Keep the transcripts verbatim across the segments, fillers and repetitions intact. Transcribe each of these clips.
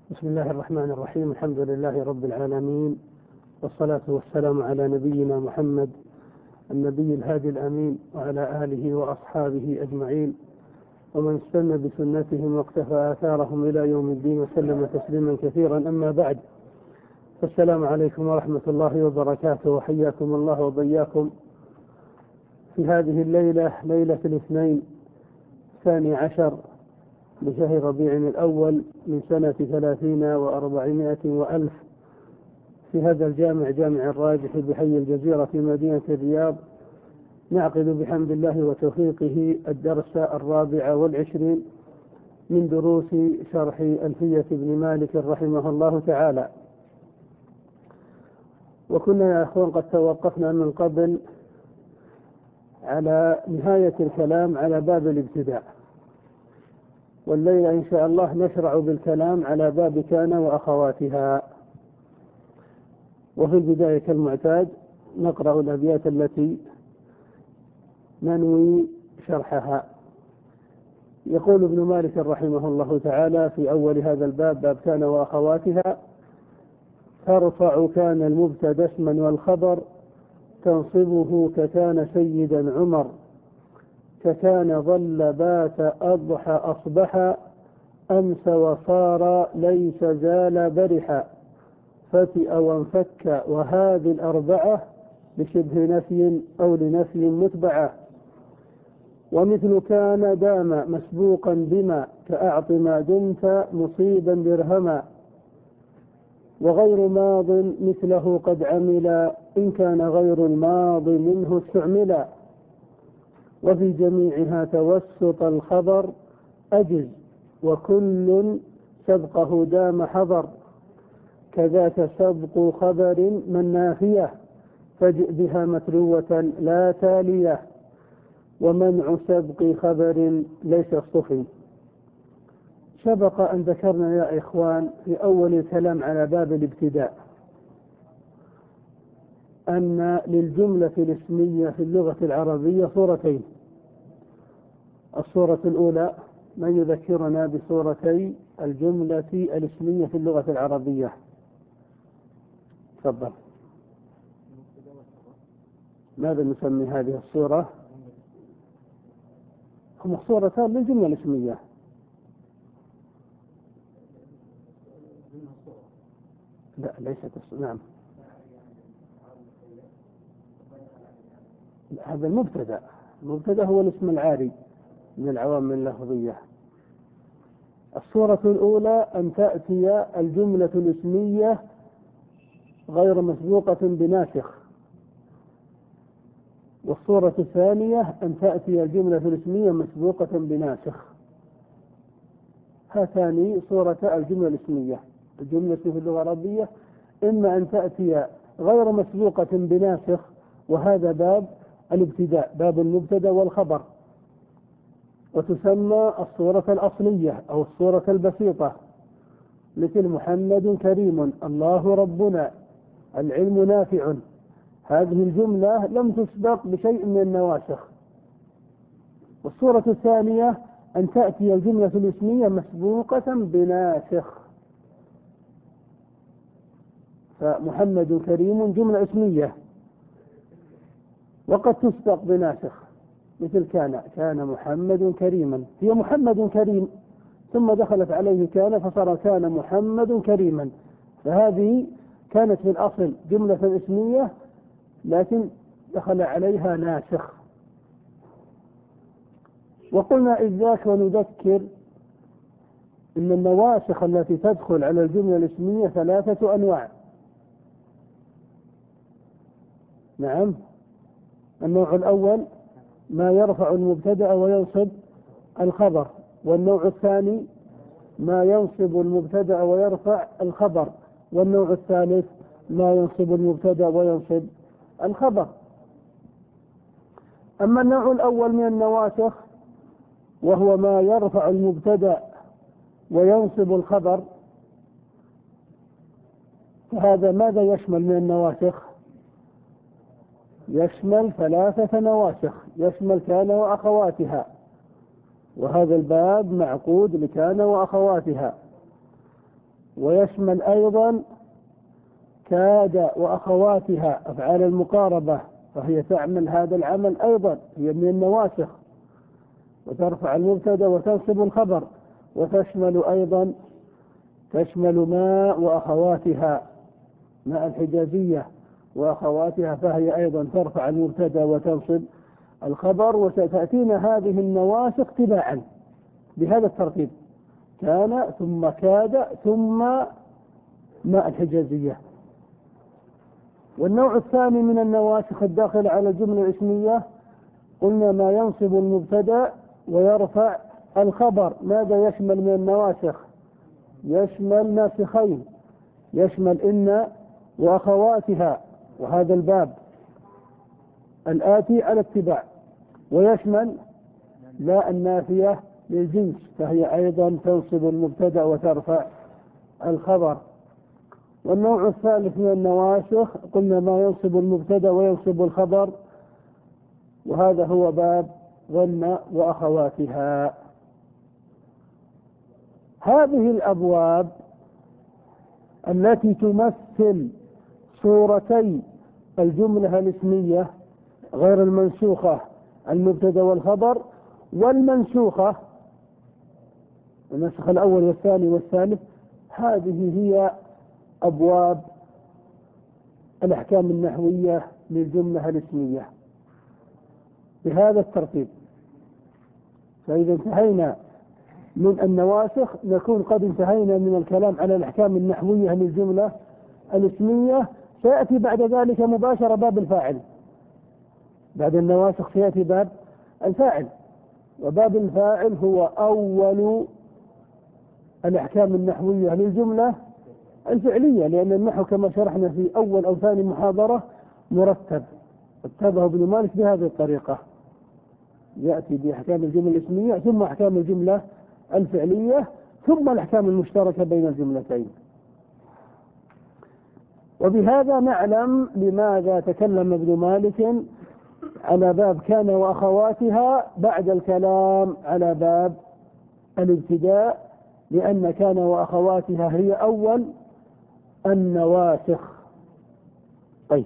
بسم الله الرحمن الرحيم. الحمد لله رب العالمين، والصلاة والسلام على نبينا محمد النبي الهادي الأمين، وعلى آله وأصحابه أجمعين، ومن استنى بسنتهم واقتفى آثارهم إلى يوم الدين، وسلم تسليما كثيرا. أما بعد، فالسلام عليكم ورحمة الله وبركاته، وحياكم الله وبياكم في هذه الليلة، ليلة الاثنين الثاني عشر بشهر ربيع الأول من سنة ثلاثين وأربعمائة وألف، في هذا الجامع، جامع الراجح بحي الجزيرة في مدينة الرياض، نعقد بحمد الله وتوفيقه الدرس الرابع والعشرين من دروس شرح ألفية ابن مالك رحمه الله تعالى. وكنا يا أخوان قد توقفنا من قبل على نهاية الكلام على باب الابتداء، والليلة إن شاء الله نشرع بالكلام على باب كان وأخواتها. وفي البداية كالمعتاد نقرأ الأبيات التي ننوي شرحها. يقول ابن مالك رحمه الله تعالى في أول هذا الباب، باب كان وأخواتها: ترفع كان المبتدأ اسما والخبر، تنصبه ككان سيدا عمر، ككان ظل بات أضحى أصبح، أمس وصار ليس زال برحا، فتئ وانفك وهذه الأربعة لشبه نفي أو لنفي متبعة. ومثل كان دام مسبوقا بما، كأعط ما دمت مصيبا درهما، وغير ماض مثله قد عمل، إن كان غير الماض منه استعملا. وفي جميعها توسط الخبر أجز، وكل سبقه دام حضر، كذاك سبق خبر من نافية، فاجئ بها متلوة لا تالية، ومنع سبق خبر ليس اصطفي. سبق أن ذكرنا يا إخوان في أول الكلام على باب الابتداء أن للجملة الاسمية في اللغة العربية صورتين. الصورة الأولى، من يذكرنا بصورتي الجملة الاسمية في اللغة العربية؟ تفضل. ماذا نسمي هذه الصورة؟ هم صورتان للجملة الاسمية. لا ليست الصورة. نعم، هذا المبتدأ. المبتدأ هو الاسم العاري من العوامل اللفظية. الصورة الأولى أن تأتي الجملة الاسمية غير مسبوقة بناسخ، والصورة الثانية أن تأتي الجملة الاسمية مسبوقة بناسخ. هاتان صورة الجملة الاسمية. الجملة في اللغة العربية إما أن تأتي غير مسبوقة بناسخ، وهذا باب الابتداء، باب المبتدأ والخبر، وتسمى الصورة الأصلية أو الصورة البسيطة، مثل محمد كريم، الله ربنا، العلم نافع. هذه الجملة لم تسبق بشيء من النواسخ. والصورة الثانية أن تأتي الجملة الاسمية مسبوقة بناسخ، فمحمد كريم جملة اسمية وقد تسبق بناسخ، مثل كان، كان محمد كريما، هي محمد كريم ثم دخلت عليه كان فصار كان محمد كريما، فهذه كانت في الأصل جملة اسمية لكن دخل عليها ناسخ. وقلنا إذ ذاك ونذكر إن النواسخ التي تدخل على الجملة الاسمية ثلاثة أنواع. نعم، النوع الأول ما يرفع المبتدأ وينصب الخبر، والنوع الثاني ما ينصب المبتدأ ويرفع الخبر، والنوع الثالث ما ينصب المبتدأ وينصب الخبر. أما النوع الأول من النواسخ وهو ما يرفع المبتدأ وينصب الخبر، فهذا ماذا يشمل من النواسخ؟ يشمل ثلاثة نواسخ، يشمل كان ويشمل أيضا كاد وأخواتها أفعال المقاربة، فهي تعمل هذا العمل أيضا، هي من النواسخ، وترفع المبتدأ وتنصب الخبر. وتشمل أيضا تشمل ماء وأخواتها، ماء الحجازية وأخواتها، فهي أيضا ترفع المبتدأ وتنصب الخبر. وستأتينا هذه النواسخ تباعا بهذا الترتيب: كان ثم كاد ثم ماء الحجازية. والنوع الثاني من النواسخ الداخل على الجملة الاسمية قلنا ما ينصب المبتدأ ويرفع الخبر. ماذا يشمل من النواسخ؟ يشمل ناسخين، يشمل إن وأخواتها، وهذا الباب الآتي على اتباع. ويشمل لا النافية للجنس، فهي أيضا تنصب المبتدأ وترفع الخبر. والنوع الثالث من النواسخ قلنا ما ينصب المبتدأ وينصب الخبر، وهذا هو باب ظن وأخواتها. هذه الأبواب التي تمثل صورتي الجملة الاسمية غير المنسوخة المبتدأ والخبر، والمنسوخة النسخ الأول والثاني والثالث، هذه هي أبواب الأحكام النحوية للجملة الاسمية بهذا الترتيب. فإذا انتهينا من النواسخ نكون قد انتهينا من الكلام على الأحكام النحوية للجملة الاسمية. سيأتي بعد ذلك مباشرة باب الفاعل. بعد النواسخ سيأتي باب الفاعل، وباب الفاعل هو أول الأحكام النحوية للجملة الفعلية، لأن النحو كما شرحنا في أول أو ثاني محاضرة مرتب، رتبه ابن مالك بهذه الطريقة: يأتي بأحكام الجملة الاسمية ثم أحكام الجملة الفعلية ثم الأحكام المشتركة بين الجملتين. وبهذا نعلم لماذا تكلم ابن مالك على باب كان وأخواتها بعد الكلام على باب الابتداء، لأن كان وأخواتها هي أول النواسخ. طيب،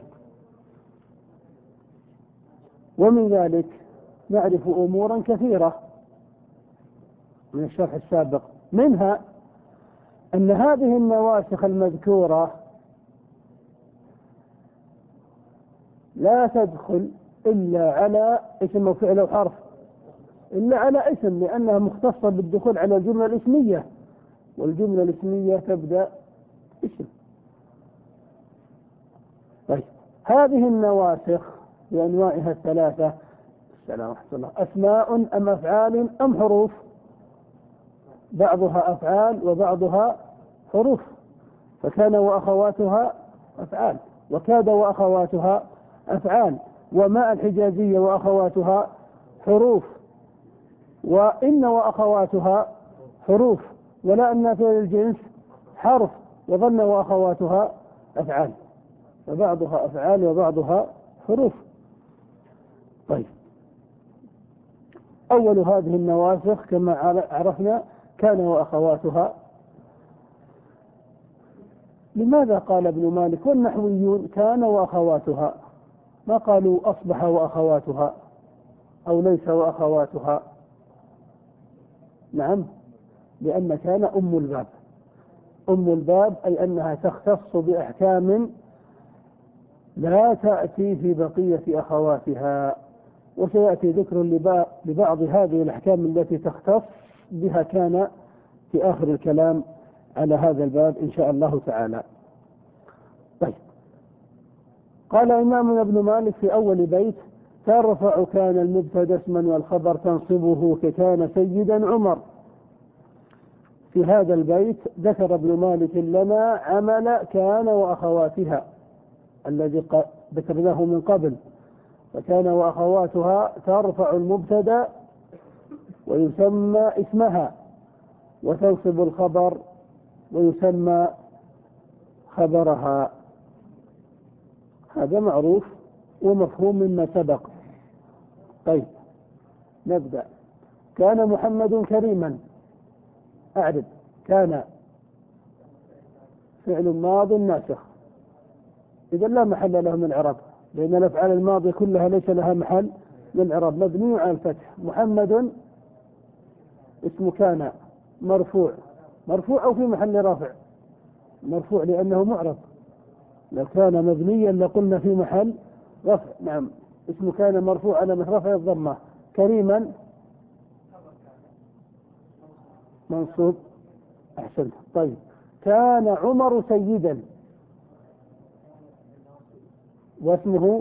ومن ذلك نعرف أمورا كثيرة من الشرح السابق، منها أن هذه النواسخ المذكورة لا تدخل إلا على اسم وفعل وحرف، إلا على اسم، لأنها مختصة بالدخول على الجملة الاسمية، والجملة الاسمية تبدأ اسم. طيب، هذه النواسخ بأنواعها الثلاثة، السلام ورحمة الله، أسماء أم أفعال أم حروف؟ بعضها أفعال وبعضها حروف، فكان وأخواتها أفعال، وكاد وأخواتها أفعال، وماء الحجازية وأخواتها حروف، وإن وأخواتها حروف، ولا النافية للجنس حرف، وظن وأخواتها أفعال، فبعضها أفعال وبعضها حروف. طيب، أول هذه النواسخ كما عرفنا كان وأخواتها. لماذا قال ابن مالك والنحويون كان وأخواتها؟ ما قالوا أصبح وأخواتها أو ليس وأخواتها؟ نعم، لأن كان أم الباب. أم الباب أي أنها تختص بأحكام لا تأتي في بقية أخواتها، وسيأتي ذكر لبعض هذه الأحكام التي تختص بها كان في آخر الكلام على هذا الباب إن شاء الله تعالى. طيب، قال إمامنا ابن مالك في أول بيت: ترفع كان المبتدأ اسما والخبر تنصبه ككان سيدا عمر. في هذا البيت ذكر ابن مالك لنا عمل كان وأخواتها الذي ذكرناه من قبل، فكان وأخواتها ترفع المبتدأ ويسمى اسمها، وتنصب الخبر ويسمى خبرها. هذا معروف ومفهوم مما سبق. طيب، نبدأ. كان محمد كريما. أعرف كان فعل ماض ناسخ، إذا لا محل له من الإعراب، لأن الأفعال الماضية كلها ليس لها محل من الإعراب، مبني على الفتح. محمد اسم كان مرفوع، مرفوع أو في محل رافع؟ مرفوع لأنه معرب، لو كان مبنيا لقلنا في محل رفع. نعم، اسم كان مرفوع على رفع الضمة. كريما منصوب. أحسنت. طيب، كان عمر سيدا، واسمه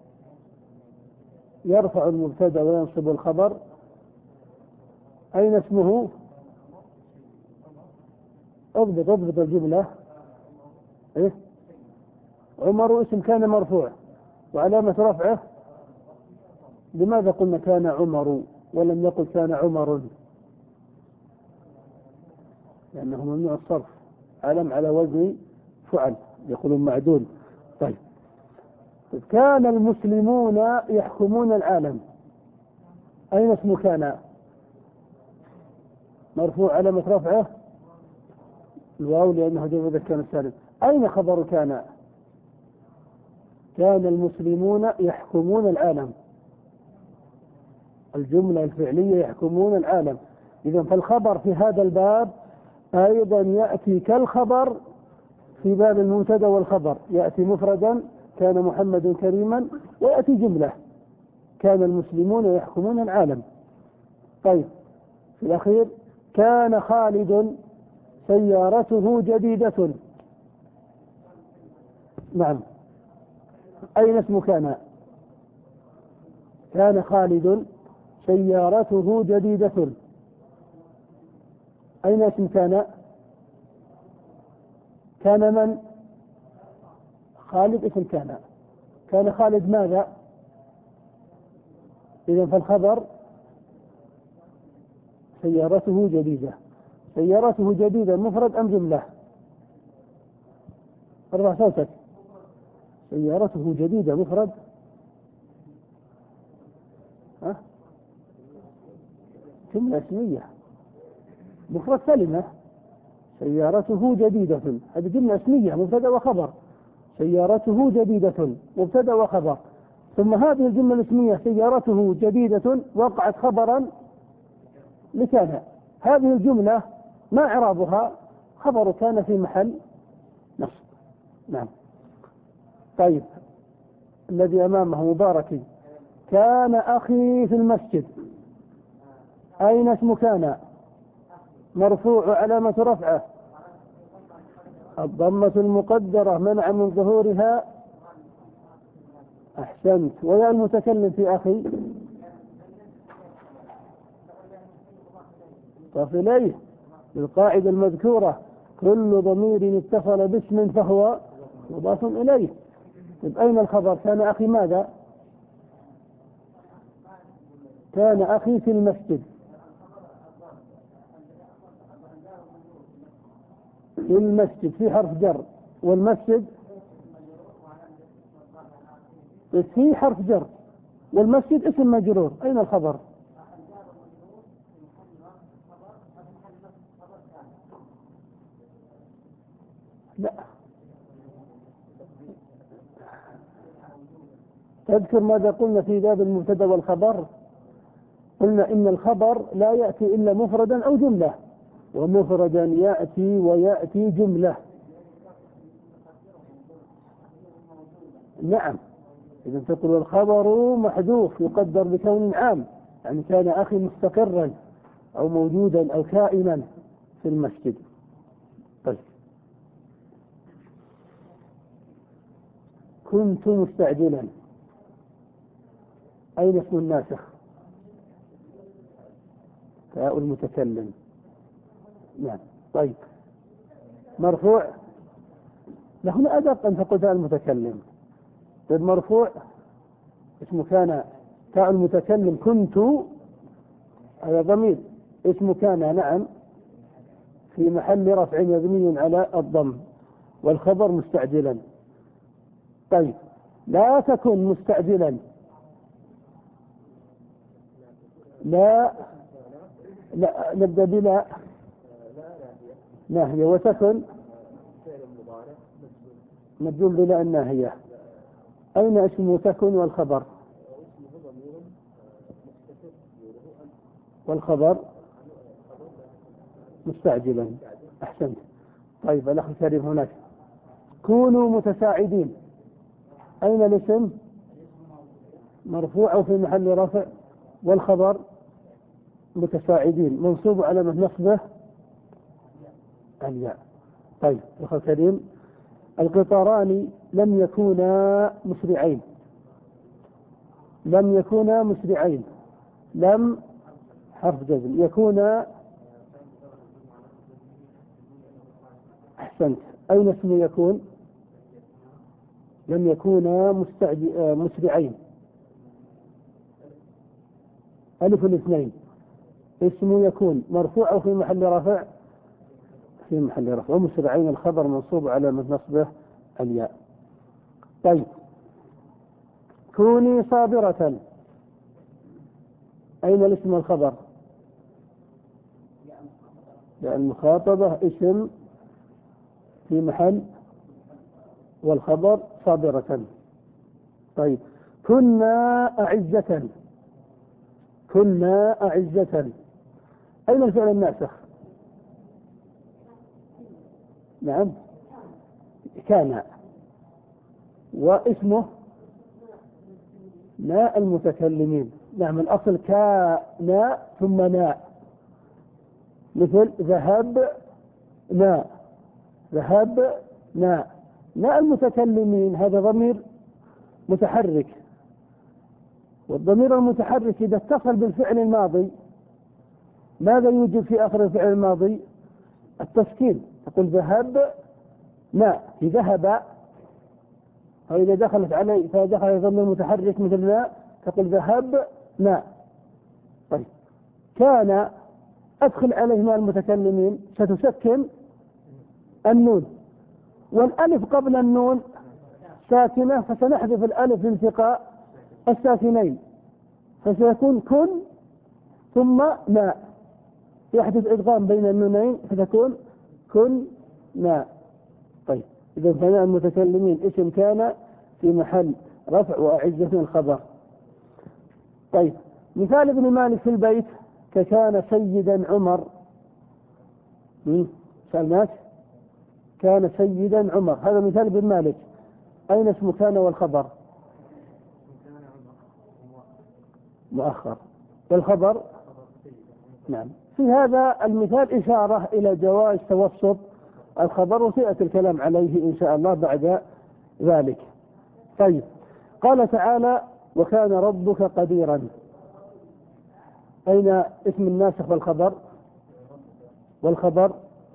يرفع المبتدا وينصب الخبر. أين اسمه؟ اضبط اضبط الجملة. إيه؟ عمر اسم كان مرفوع وعلامة رفعه. لماذا قلنا كان عمر ولم يقل كان عمر؟ لأنه ممنوع الصرف، علم على وزن فعل، يقولون معدول. طيب، كان المسلمون يحكمون العالم، أين اسم كان؟ مرفوع علامة رفعه الواو لأنه جمع مذكر سالم. أين خبر كان؟ كان المسلمون يحكمون العالم، الجملة الفعلية يحكمون العالم. إذن فالخبر في هذا الباب أيضا يأتي كالخبر في باب المبتدا والخبر، يأتي مفردا كان محمد كريما، ويأتي جملة كان المسلمون يحكمون العالم. طيب، في الأخير كان خالد سيارته جديدة. نعم، أين اسم كان؟ كان خالد سيارته جديدة، أين اسم كان؟ كان من؟ خالد اسم كان. كان خالد ماذا؟ إذن فالخبر سيارته جديدة. سيارته جديدة مفرد أم جملة؟ ارفع صوتك. سيارته جديدة مفرد؟ ها؟ جملة اسمية مفرد كلمة. سيارته جديدة، هذه جملة اسمية مبتدأ وخبر. سيارته جديدة مبتدأ وخبر، ثم هذه الجملة الاسمية سيارته جديدة وقعت خبرا لكان. هذه الجملة ما إعرابها؟ خبر كان في محل نصب. نعم. طيب، الذي أمامه مبارك. كان أخي في المسجد، أين اسم كان؟ مرفوع علامة رفعه الضمة المقدرة منع من ظهورها. أحسنت. ويا المتكلم في أخي طف إليه بالقاعدة المذكورة، كل ضمير اتصل باسم فهو مضاف إليه. طيب، أين الخبر؟ كان أخي ماذا؟ كان أخي في المسجد. في المسجد في حرف جر، والمسجد في حرف جر، والمسجد اسم مجرور. أين الخبر؟ لا، تذكر ماذا قلنا في باب المبتدا والخبر؟ قلنا إن الخبر لا يأتي إلا مفردا أو جملة، ومفردا يأتي ويأتي جملة. نعم، إذا تقول الخبر محذوف يقدر بكون عام، يعني كان أخي مستقرا أو موجودا أو كائنا في المسجد. طيب، كنت مستعجلا، أين اسم الناسخ؟ تاء المتكلم. نعم. طيب، مرفوع. هنا أدق أن تقول تاء المتكلم. طيب، مرفوع اسم كان تاء المتكلم. كنت هذا ضمير اسم كان. نعم، في محل رفع مبني على الضم، والخبر مستعجلا. طيب، لا تكن مستعجلا. لا لا نبدأ بلا ناهية، وتكن مجزوم بلا الناهية. أين اسم تكن والخبر؟ والخبر مستعجلا. أحسنت. طيب الأخ الكريم هناك، كونوا متساعدين، أين الاسم؟ مرفوع أو في محل رفع، والخبر متساعدين منصوب على نصبه الياء. طيب الأخ الكريم، القطاران لم يكونا مسرعين. لم يكونا مسرعين، لم حرف جزم، يكونا. أحسنت. أين اسم يكون؟ لم يكونا مسرعين، ألف الاثنين. اسم يكون مرفوع أو في محل رفع؟ في محل رفع. ومسرعين الخبر منصوب على نصبه الياء. طيب كوني صابرة، أين الاسم والخبر؟ المخاطبة اسم في محل، والخبر صابرة. طيب كنا أعزة، كنا أعزة، أين الفعل الناسخ؟ نعم كان، واسمه ناء المتكلمين. نعم الأصل كان ثم ناء، مثل ذهب ناء، ذهب ناء. ناء المتكلمين هذا ضمير متحرك، والضمير المتحرك إذا اتصل بالفعل الماضي ماذا يوجد في آخر الفعل الماضي؟ التسكين. تقول ذهب ناء في ذهب، فإذا دخلت عليه فدخل ضمير متحرك مثل ناء تقول ذهب ناء. طيب كان أدخل عليه مع المتكلمين ستسكن النون، والألف قبل النون ساكنة، فسنحذف الألف لالتقاء الساكنين، فسيكون كن ثم ناء، يحدث إدغام بين النونين فتكون كن ناء. طيب إذا فناء المتكلمين اسم كان في محل رفع، وأعزة الخبر. طيب مثال ابن مالك في البيت ككان سيدا عمر. سألناك كان سيدا عمر، هذا مثال ابن مالك. أين اسم كان والخبر؟ مؤخر، والخبر نعم. في هذا المثال إشارة إلى جواز توسط الخبر، وسيأتي الكلام عليه إن شاء الله بعد ذلك. طيب قال تعالى وكان ربك قديرا، أين اسم الناسخ والخبر؟ والخبر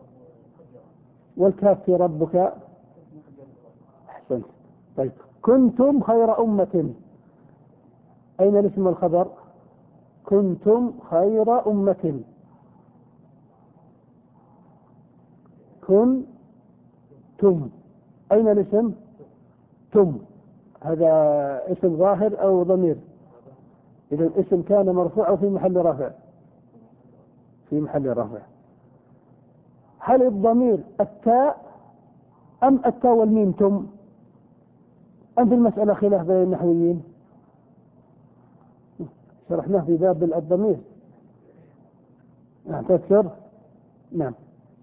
والكاف في ربك. أحسنت. طيب كنتم خير أمة، أين الاسم والخبر؟ كنتم خير أمة. كنتم، أين الاسم؟ تم، هذا اسم ظاهر أو ضمير؟ إذا الاسم كان مرفوع في محل رفع، في محل رفع. هل الضمير التاء أم التاء والميم تم؟ أم في المسألة خلاف بين النحويين؟ شرحناه في باب الضمير. نعم تذكر؟ نعم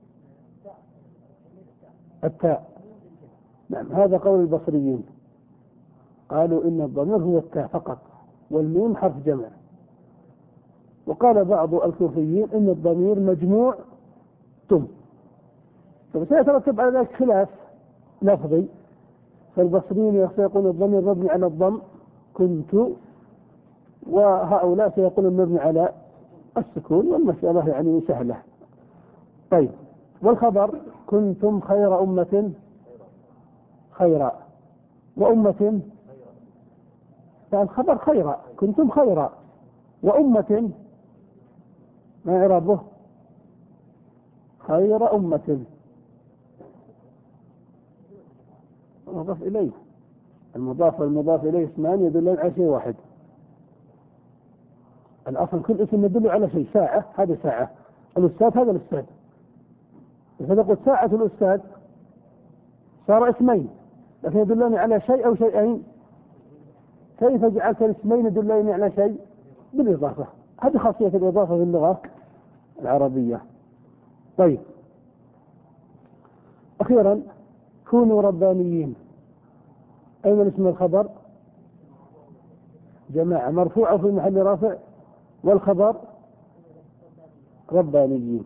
التاء. نعم هذا قول البصريين، قالوا إن الضمير هو التاء فقط، والميم حرف جمع. وقال بعض الكوفيين إن الضمير مجموع تم. فسيترتب على ذلك خلاف لفظي، فالبصريين يقولون الضمير مبني على الضم كنت، وهؤلاء سيقولون مبني على السكون، والمسألة يعني سهلة. طيب والخبر كنتم خير أمة، خيرا، وأمة فالخبر خيرا، كنتم خيرا، وأمة ما إعرابه؟ خير أمة مضاف إليه. المضاف والمضاف إليه اسمان يدلون على شيء واحد. الأصل كل اسم يدل على شيء. ساعة هذا ساعة، الأستاذ هذا الأستاذ، إذا قلت ساعة الأستاذ صار اسمين، لكن يدلان على شيء أو شيئين. كيف جعلت الاسمين يدلان على شيء؟ بالإضافة. هذه خاصية الإضافة في اللغة العربية. طيب، أخيرا كونوا ربانيين. أين الاسم الخبر؟ جماعة مرفوعة في محل رافع، والخبر ربانيين.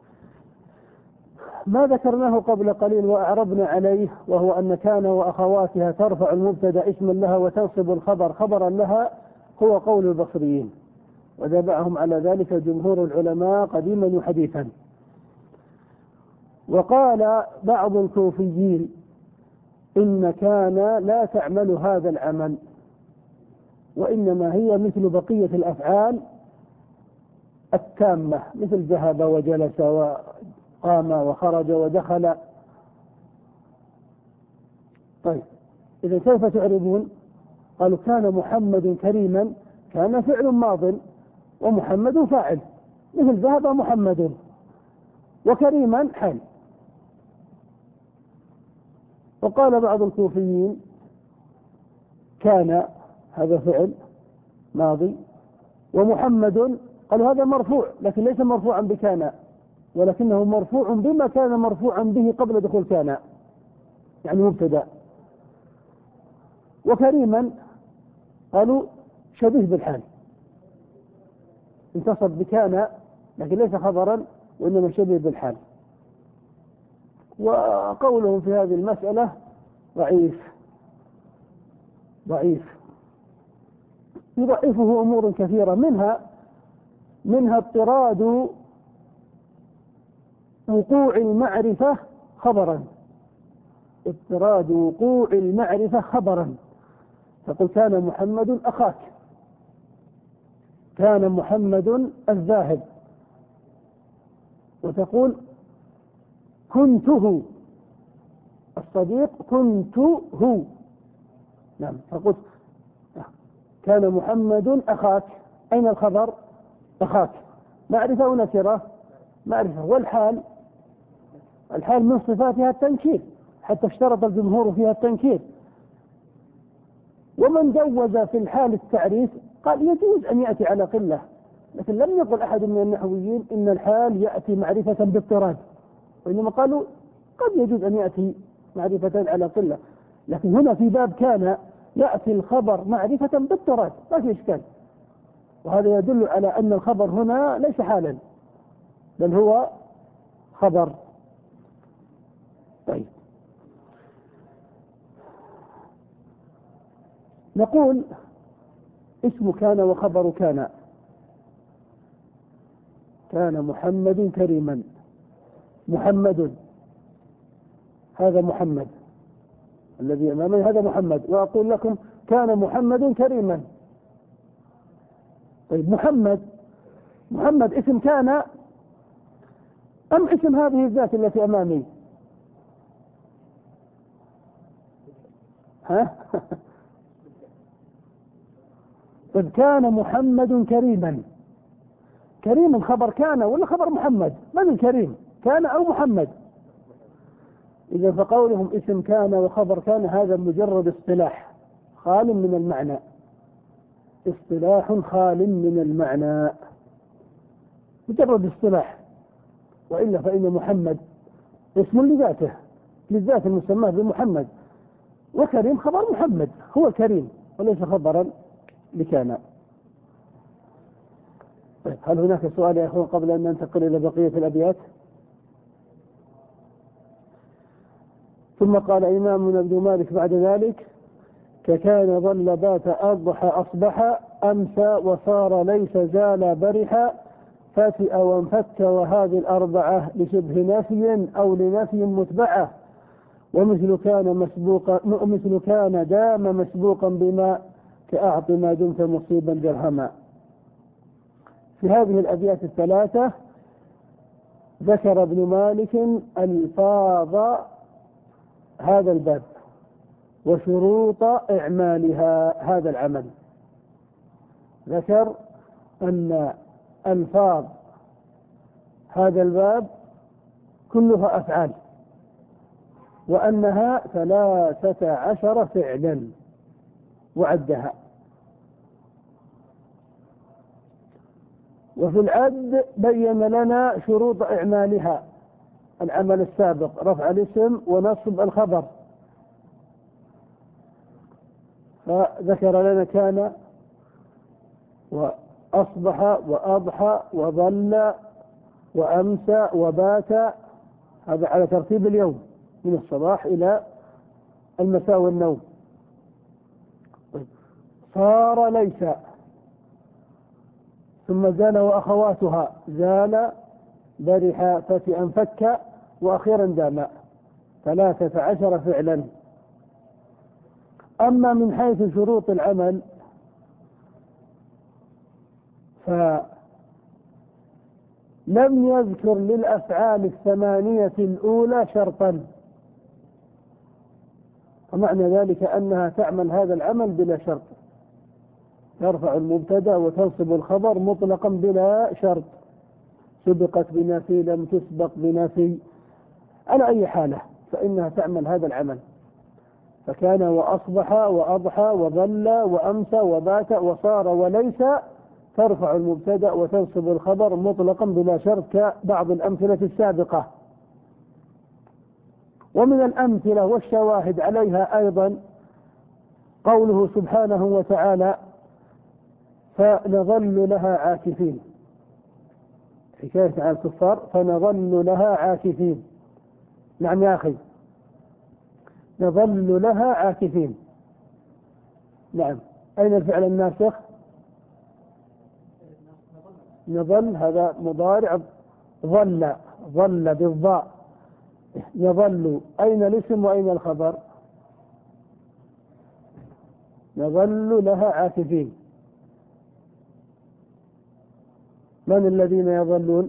ما ذكرناه قبل قليل وأعربنا عليه، وهو أن كان وأخواتها ترفع المبتدأ اسما لها وتنصب الخبر خبرا لها، هو قول البصريين، وتابعهم على ذلك جمهور العلماء قديما وحديثا. وقال بعض الكوفيين إن كان لا تعمل هذا العمل، وإنما هي مثل بقية الأفعال التامة، مثل ذهب وجلس وقام وخرج ودخل. طيب، إذا كيف تعربون؟ قالوا كان محمد كريما، كان فعل ماض ومحمد فاعل، مثل ذهب محمد، وكريما حال. وقال بعض الكوفيين كان هذا فعل ماضي، ومحمد قالوا هذا مرفوع، لكن ليس مرفوعا بكان، ولكنه مرفوع بما كان مرفوعا به قبل دخول كان، يعني مبتدأ. وكريما قالوا شبيه بالحال، انتصب بكان لكن ليس خبرا وإنما شبيه بالحال. وقولهم في هذه المسألة ضعيف ضعيف يضعفه أمور كثيرة، منها منها اضطراد وقوع المعرفة خبرا، اضطراد وقوع المعرفة خبرا. تقول كان محمد أخاك، كان محمد الذاهب، وتقول كنته الصديق، كنته. نعم، فقلت كان محمد أخاك، أين الخبر؟ أخاك، معرفة ونكرة؟ معرفة. والحال، الحال من صفاتها التنكير، حتى اشترط الجمهور فيها التنكير. ومن جوز في الحال التعريف قال يجوز أن يأتي على قلة، لكن لم يقل أحد من النحويين إن الحال يأتي معرفة باضطراد، وإنما قالوا قد يجوز أن يأتي معرفة على قلة. لكن هنا في باب كان يأتي الخبر معرفة باضطراد، ما في إشكال، وهذا يدل على أن الخبر هنا ليس حالا بل هو خبر. طيب، نقول اسم كان وخبر كان. كان محمد كريما، محمد هذا محمد الذي أمامي، هذا محمد، وأقول لكم كان محمد كريما. طيب، محمد محمد اسم كان أم اسم هذه الذات التي أمامي؟ ها؟ طيب، كان محمد كريما، كريم خبر كان ولا خبر محمد؟ من الكريم، كان أو محمد؟ إذا فقولهم اسم كان وخبر كان هذا مجرد اصطلاح خال من المعنى، اصطلاح خال من المعنى، مجرد اصطلاح. وإلا فإن محمد اسم لذاته، للذات المسمى بمحمد، وكريم خبر محمد، هو كريم وليس خبرا لكان. طيب، هل هناك سؤال يا أخوان قبل أن ننتقل إلى بقية الأبيات؟ ثم قال إمامنا ابن مالك بعد ذلك: ككان ظل بات أضحى أصبح أمسى وصار ليس زال برحا فاتئ وانفك وهذه الأربعة لشبه نفي أو لنفي متبعة ومثل كان مسبوقا مثل كان دام مسبوقا بما كأعط ما دمت مصيبا درهما. في هذه الأبيات الثلاثة ذكر ابن مالك ألفاظ هذا الباب وشروط إعمالها هذا العمل. ذكر أن ألفاظ هذا الباب كلها أفعال، وأنها ثلاثة عشر فعلا وعدها. وفي العد بين لنا شروط إعمالها: العمل السابق، رفع الاسم ونصب الخبر. فذكر لنا كان وأصبح وأضحى وظل وأمسى وبات، هذا على ترتيب اليوم من الصباح إلى المساء والنوم. صار ليس، ثم زال وأخواتها: زال، برح، فتئ، انفك، وأخيرا دام. ثلاثة عشر فعلا. أما من حيث شروط العمل فلم يذكر للأفعال الثمانية الأولى شرطا، ومعنى ذلك أنها تعمل هذا العمل بلا شرط، ترفع المبتدأ وتنصب الخبر مطلقا بلا شرط، سبقت بنفي، لم تسبق بنفي، على أي حالة فإنها تعمل هذا العمل. فكان وأصبح وأضحى وظل وأمسى وبات وصار وليس ترفع المبتدأ وتنصب الخبر مطلقا بلا شرط كبعض الأمثلة السابقة. ومن الأمثلة والشواهد عليها أيضا قوله سبحانه وتعالى: فنظل لها عاكفين. حكاية عن الكفار: فنظل لها عاكفين. نعم يا أخي، نظل لها عاكفين. نعم. أين الفعل الناسخ؟ نظل، هذا مضارع ظل، ظل بالضاء، يظل. أين الاسم وأين الخبر؟ نظل لها عاكفين. من الذين يظلون؟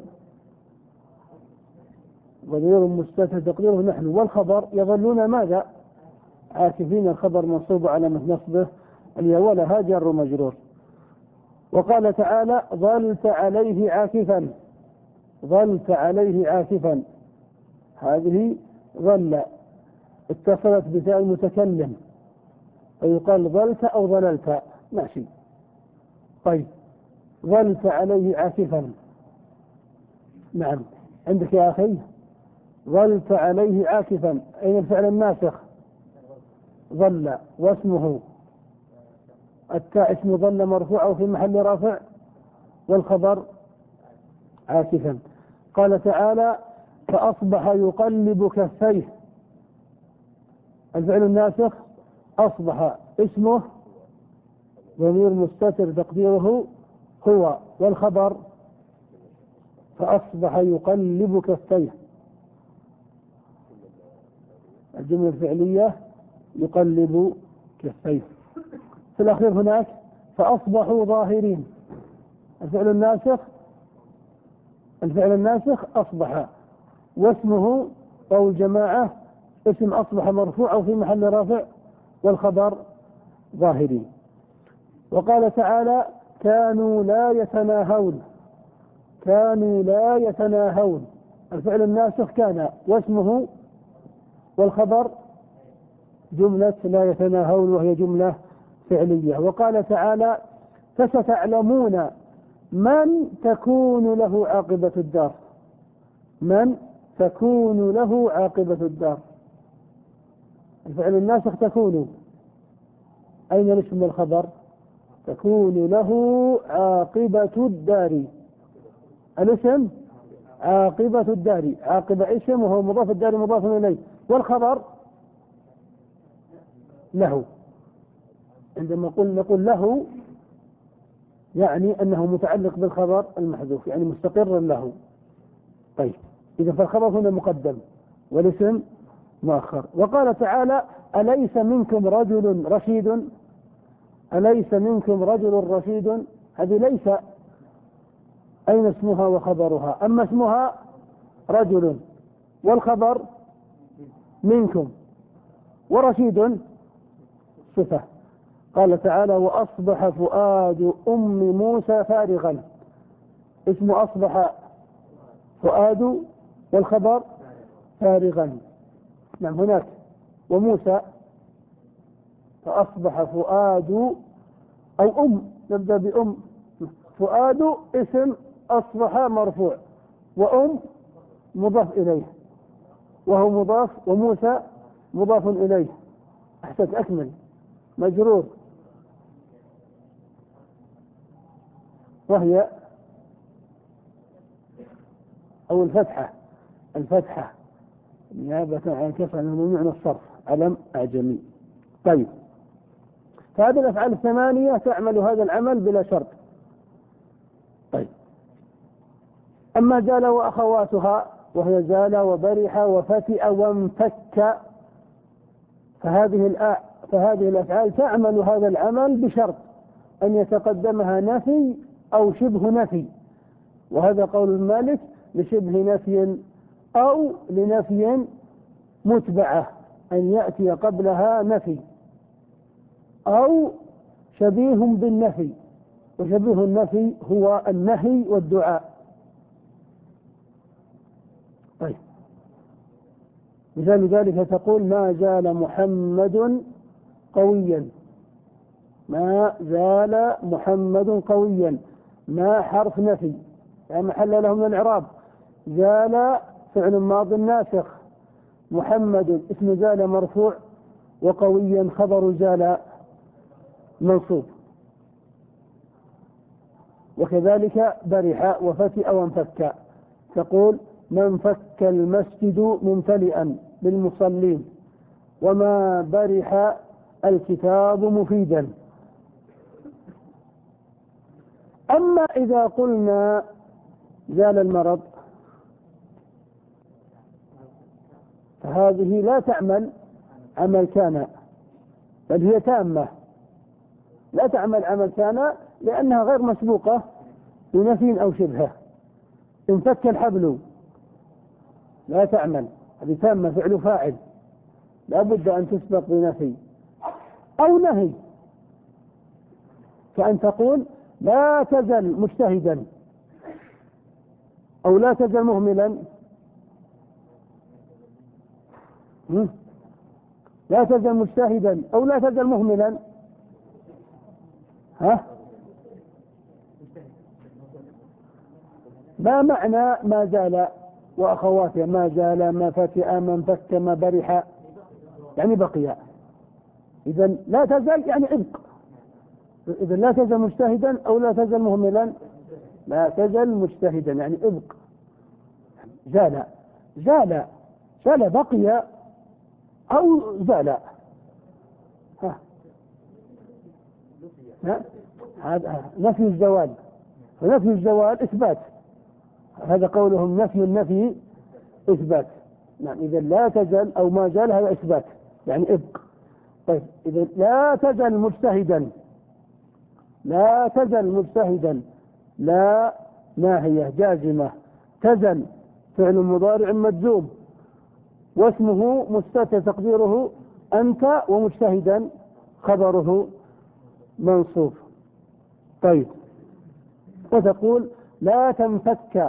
ضمير مستتر تقديره نحن. والخبر يظلون ماذا؟ عاكفين. الخبر منصوب على نصبه الياء، ولها جر مجرور. وقال تعالى: ظلت عليه عاكفا. ظلت عليه عاكفا، هذه ظل اتصلت بتاء المتكلم، فيقال ظلت أو ظللت، ماشي. طيب، ظلت عليه عاكفا. نعم، عندك يا أخي؟ ظلت عليه عاكفا. أين الفعل الناسخ؟ ظل. واسمه التاء اسم ظل مرفوع في محل رفع، والخبر عاكفا. قال تعالى: فأصبح يقلب كفيه. الفعل الناسخ أصبح، اسمه ضمير مستتر تقديره هو، والخبر فأصبح يقلب كفيه. الجملة الفعلية يقلب كفيه. في الأخير هناك فأصبحوا ظاهرين. الفعل الناسخ الفعل الناسخ أصبح، واسمه أو الجماعة اسم أصبح مرفوع في محل رفع، والخبر ظاهرين. وقال تعالى: كانوا لا يتناهون. كانوا لا يتناهون. الفعل الناسخ كان، واسمه والخبر جملة لا يتناهون، وهي جملة فعلية. وقال تعالى: فستعلمون من تكون له عاقبة الدار. من تكون له عاقبة الدار. الفعل الناسخ تكون. أين الاسم والخبر؟ تكون له عاقبة الدار. الاسم عاقبة الدار، عاقبة اسم وهو مضاف، الدار مضاف إليه، والخبر له. عندما نقول نقول له يعني أنه متعلق بالخبر المحذوف، يعني مستقر له. طيب، إذا فالخبر هنا مقدم والاسم مؤخر. وقال تعالى: أليس منكم رجل رشيد. أليس منكم رجل رشيد، هذه ليس. أين اسمها وخبرها؟ أما اسمها رجل، والخبر منكم، ورشيد صفة. قال تعالى: وأصبح فؤاد أم موسى فارغا. اسم أصبح فؤاد، والخبر فارغا. نعم هناك وموسى فأصبح فؤاد أو أم، نبدأ بأم. فؤاد اسم أصبح مرفوع، وأم مضاف إليه وهو مضاف، وموسى مضاف إليه. أحسنت أكمل. مجرور وهي أو الفتحة، الفتحة نيابة عن كسر الممنوع من الصرف، علم أعجمي. طيب، فهذه الأفعال الثمانية تعمل هذا العمل بلا شرط. طيب، أما زال وأخواتها وهي زال وبرح وفتئ وانفك، فهذه الأ... فهذه الأفعال تعمل هذا العمل بشرط أن يتقدمها نفي أو شبه نفي، وهذا قول المالك لشبه نفي أو لنفي متبعة، أن يأتي قبلها نفي أو شبيه بالنفي، وشبيه النفي هو النهي والدعاء. طيب، مثال ذلك تقول ما زال محمد قويا، ما زال محمد قويا، ما حرف نفي لا محل له من الإعراب، زال فعل ماض ناسخ، محمد اسم زال مرفوع، وقويا خبر زال منصوب. وكذلك برح وفتئ وانفك، تقول ما انفك المسجد ممتلئا بالمصلين، وما برح الكتاب مفيدا. أما إذا قلنا زال المرض فهذه لا تعمل عمل كان، بل هي تامة، لا تعمل عمل كان لأنها غير مسبوقة بنفي أو شبهه. انفك الحبل لا تعمل، هذه تامة فعل فاعل، لا بد أن تسبق بنفي أو نهي، كأن تقول لا تزل مجتهدا أو لا تزل مهملا. لا تزل مجتهدا أو لا تزل مهملا، ها؟ ما معنى ما زال وأخواتها؟ ما زال، ما فتئ، ما انفك، ما برح، يعني بقي. إذا لا تزل يعني ابق. إذا لا تزل مجتهدا أو لا تزل مهملا، لا تزل مجتهدا يعني ابق. زال زال زال بقي أو زال، ها؟ هذا نفي الزوال، ونفي الزوال إثبات، هذا قولهم نفي النفي إثبات. نعم، إذا لا تزل أو ما زال هذا إثبات يعني ابق. طيب، إذا لا تزل مجتهدا، لا تزل مجتهدا، لا ناهية جازمة، تزل فعل مضارع مجزوم، واسمه مستتر تقديره أنت، ومجتهدا خبره منصوب. طيب، وتقول لا تنفك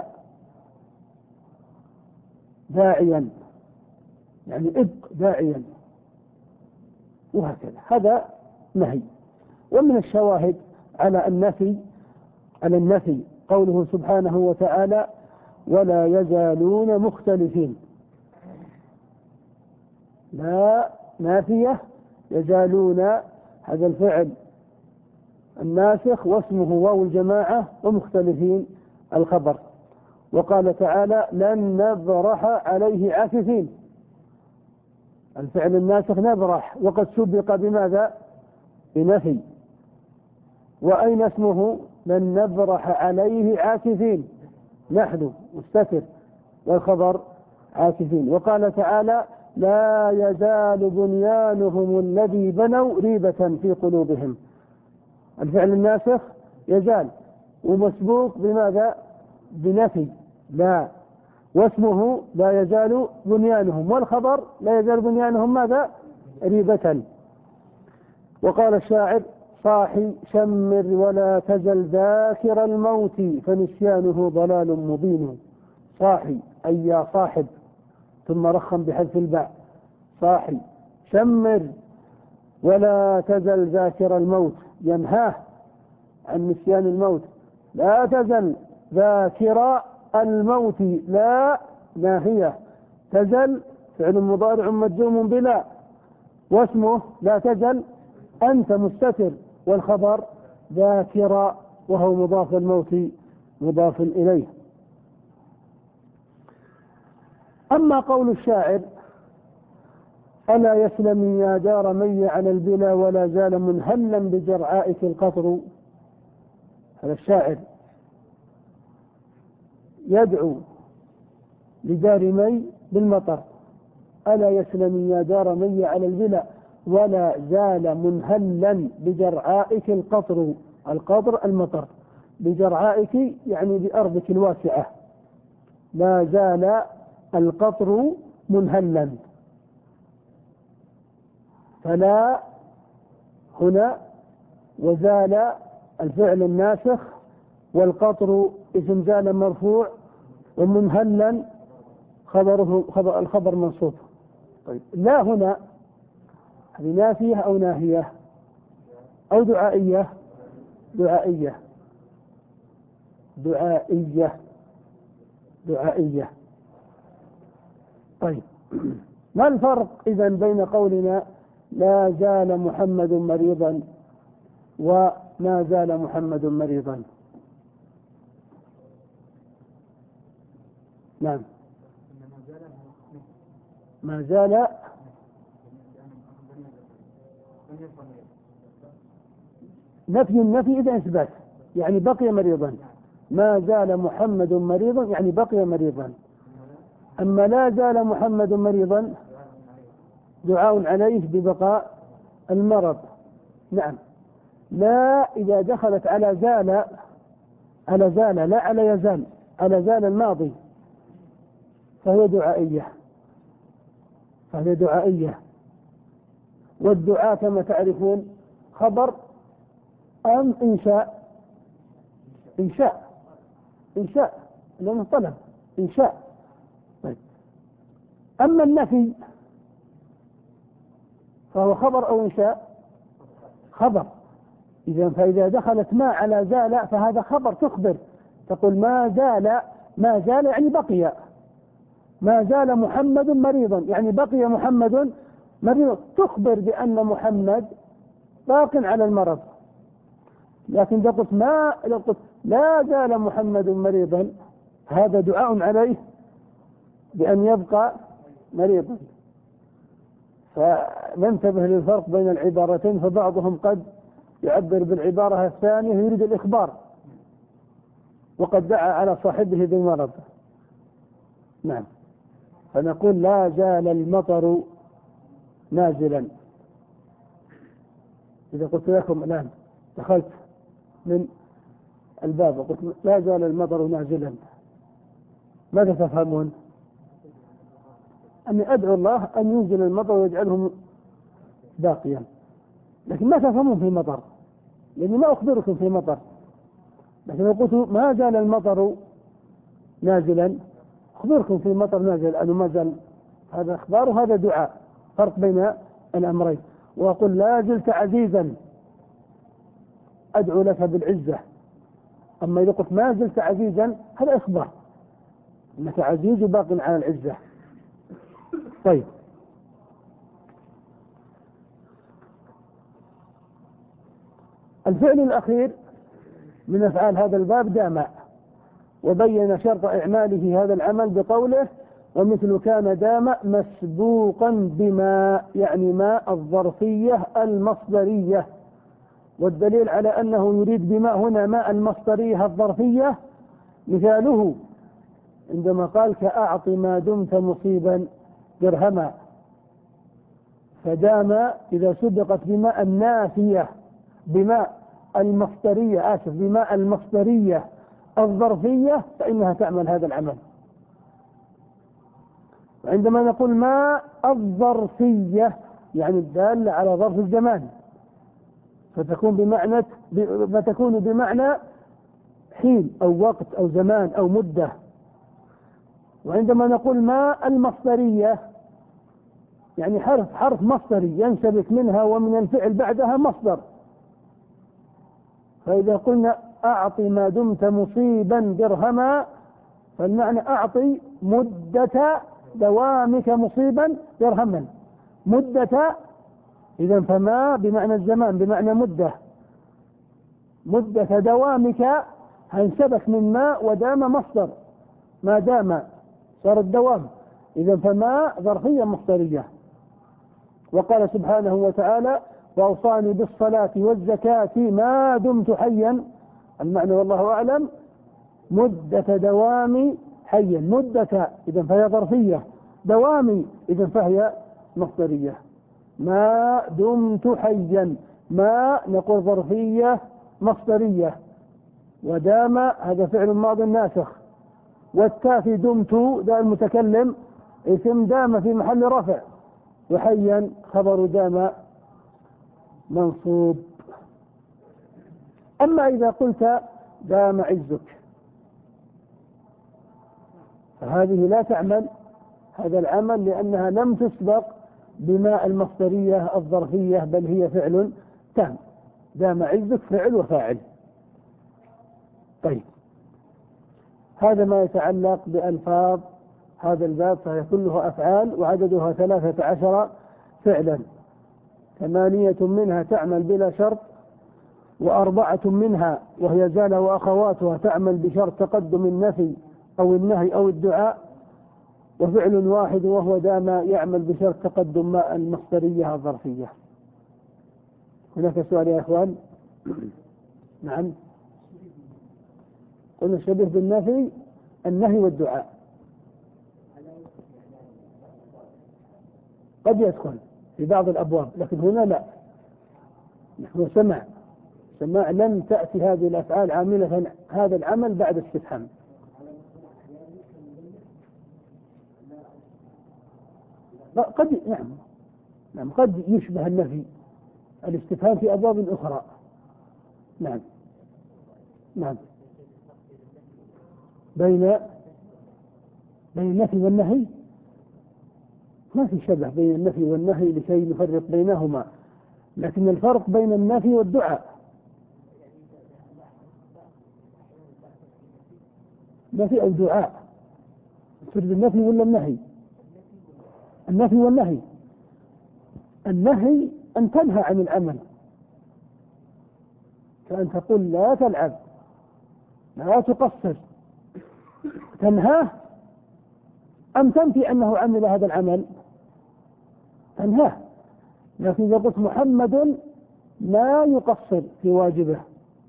داعيا يعني ابق داعيا، وهكذا، هذا نهي. ومن الشواهد على النفي على النفي قوله سبحانه وتعالى ولا يزالون مختلفين. لا نافية، يزالون هذا الفعل الناسخ واسمه واو الجماعة، ومختلفين الخبر. وقال تعالى لن نبرح عليه عاكفين، الفعل الناسخ نبرح وقد سبق بماذا؟ بنفي. وأين اسمه؟ لن نبرح عليه عاكفين، نحن مستتر، والخبر عاكفين. وقال تعالى لا يزال بنيانهم الذي بنوا ريبة في قلوبهم، الفعل الناسخ يزال ومسبوق بماذا؟ بنفي لا، واسمه لا يزال بنيانهم، والخبر لا يزال بنيانهم ماذا؟ ريبة. وقال الشاعر صاحي شمر ولا تزل ذاكر الموت فنسيانه ضلال مبين. صاحي أي يا صاحب، ثم رخم بحذف الباء، صاحي شمر ولا تزل ذاكر الموت، ينهاه عن نسيان الموت. لا تزل ذاكر الموت، لا ناهية، تزل فعل مضارع مجزوم بلا، واسمه لا تزل أنت مستتر، والخبر ذاكر وهو مضاف الموت مضاف إليه. أما قول الشاعر ألا يسلم يا دار مي على البلا ولا زال منهلا بجرعائك القطر، هذا الشاعر يدعو لدار مي بالمطر. ألا يسلم يا دار مي على البلا ولا زال منهلا بجرعائك القطر، القطر المطر، بجرعائك يعني بأرضك الواسعة، لا زال القطر منهلا، فلا هنا وزال الفعل الناسخ، والقطر اسم زال مرفوع، ومنهلا خبره خبر الخبر منصوب. طيب لا هنا هذه نافية أو ناهية أو دعائية؟ دعائية دعائية دعائية. طيب ما الفرق إذن بين قولنا لا زال محمد مريضا وما زال محمد مريضا؟ نعم، ما زال نفي النفي إذا إثبات، يعني بقي مريضا. ما زال محمد مريضا يعني بقي مريضا. أما لا زال محمد مريضا دعاء عليه ببقاء المرض. نعم، لا إذا دخلت على زال، على زال لا على يزال، على زال الماضي، فهي دعائية، فهي دعائية. والدعاء كما تعرفون خبر أم إنشاء؟ إنشاء إنشاء لأنه طلب إنشاء. طيب. أما النفي فهو خبر أو إنشاء؟ خبر. إذا فإذا دخلت ما على زال فهذا خبر تخبر، تقول ما زال، ما زال يعني بقي، ما زال محمد مريضا يعني بقي محمد مريضا، تخبر بأن محمد باق على المرض. لكن إذا قلت ما لو قلت لا زال محمد مريضا هذا دعاء عليه بأن يبقى مريضا. فننتبه للفرق بين العبارتين، فبعضهم قد يعبر بالعبارة الثانية يريد الإخبار وقد دعا على صاحبه بالمرض. نعم، فنقول لا زال المطر نازلا. إذا قلت لكم الآن دخلت من الباب وقلت لا زال المطر نازلا، ماذا تفهمون؟ أني أدعو الله أن ينزل المطر ويجعله باقيا، لكن ما تفهمون في مطر لأني ما أخبركم في مطر. لكن لو قلت ما زال المطر نازلا أخبركم في مطر نازل، أنه ما زال، هذا إخبار وهذا دعاء، فرق بين الأمرين. وأقول لا زلت عزيزا أدعو لك بالعزة. أما إذا قلت ما زلت عزيزا هذا إخبار أنك عزيز باق على العزة. طيب، الفعل الأخير من أفعال هذا الباب دام، وبين شرط إعماله هذا العمل بقوله ومثل كان دام مسبوقا بما، يعني ما الظرفية المصدرية. والدليل على أنه يريد بما هنا ما المصدرية الظرفية مثاله عندما قال كأعط ما دمت مصيبا درهما. فدام إذا سبقت بما النافية، بما المصدرية آسف بما المصدرية الظرفية فإنها تعمل هذا العمل. وعندما نقول ما الظرفية يعني الدالة على ظرف الزمان، فتكون بمعنى فتكون بمعنى حين أو وقت أو زمان أو مدة. وعندما نقول ما المصدرية يعني حرف حرف مصدري ينسبك منها ومن الفعل بعدها مصدر. فإذا قلنا أعطي ما دمت مصيبا درهما، فالمعنى أعطي مدة دوامك مصيبا درهما، مدة. إذا فما بمعنى الزمان، بمعنى مدة، مدة دوامك هنسبك من ما ودام مصدر، ما دام صار الدوام. إذا فما ظرفية مصدرية. وقال سبحانه وتعالى وأوصاني بالصلاة والزكاة ما دمت حيا، المعنى والله أعلم مدة دوامي حيا، مدة إذا فهي ظرفية، دوامي إذا فهي مصدرية. ما دمت حيا، ما نقول ظرفية مصدرية، ودام هذا فعل ماض ناسخ، والتاء في دمت داء المتكلم اسم دام في محل رفع، وحيا خبر دام منصوب. أما إذا قلت دام عزك فهذه لا تعمل هذا العمل، لأنها لم تسبق بما المصدرية الظرفية، بل هي فعل تام. دام عزك فعل وفاعل. طيب، هذا ما يتعلق بألفاظ هذا الباب، فهي كلها أفعال وعددها ثلاثة عشر فعلا، ثمانية منها تعمل بلا شرط، وأربعة منها وهي زال وأخواتها تعمل بشرط تقدم النفي أو النهي أو الدعاء، وفعل واحد وهو دام يعمل بشرط تقدم ما المصدرية الظرفية. هناك سؤال يا إخوان؟ نعم. قلنا الشبيه بالنفي النهي والدعاء قد يدخل في بعض الأبواب، لكن هنا لا. نحن سمع سماع لم تأتي هذه الأفعال عاملة هذا العمل بعد استفهام. قد نعم نعم قد يشبه النفي الاستفهام في أبواب أخرى. نعم نعم بين بين النفي والنهي ما في شبه بين النفي والنهي لكي نفرق بينهما، لكن الفرق بين النفي والدعاء. نفي أو دعاء، تريد النفي ولا النهي؟ النفي والنهي. النهي أن تنهى عن العمل، كأن تقول لا تلعب، لا تقصر، تنهاه أم تنفي أنه عمل هذا العمل؟ تنهاه. لكن إذا قلت محمد لا يقصر في واجبه،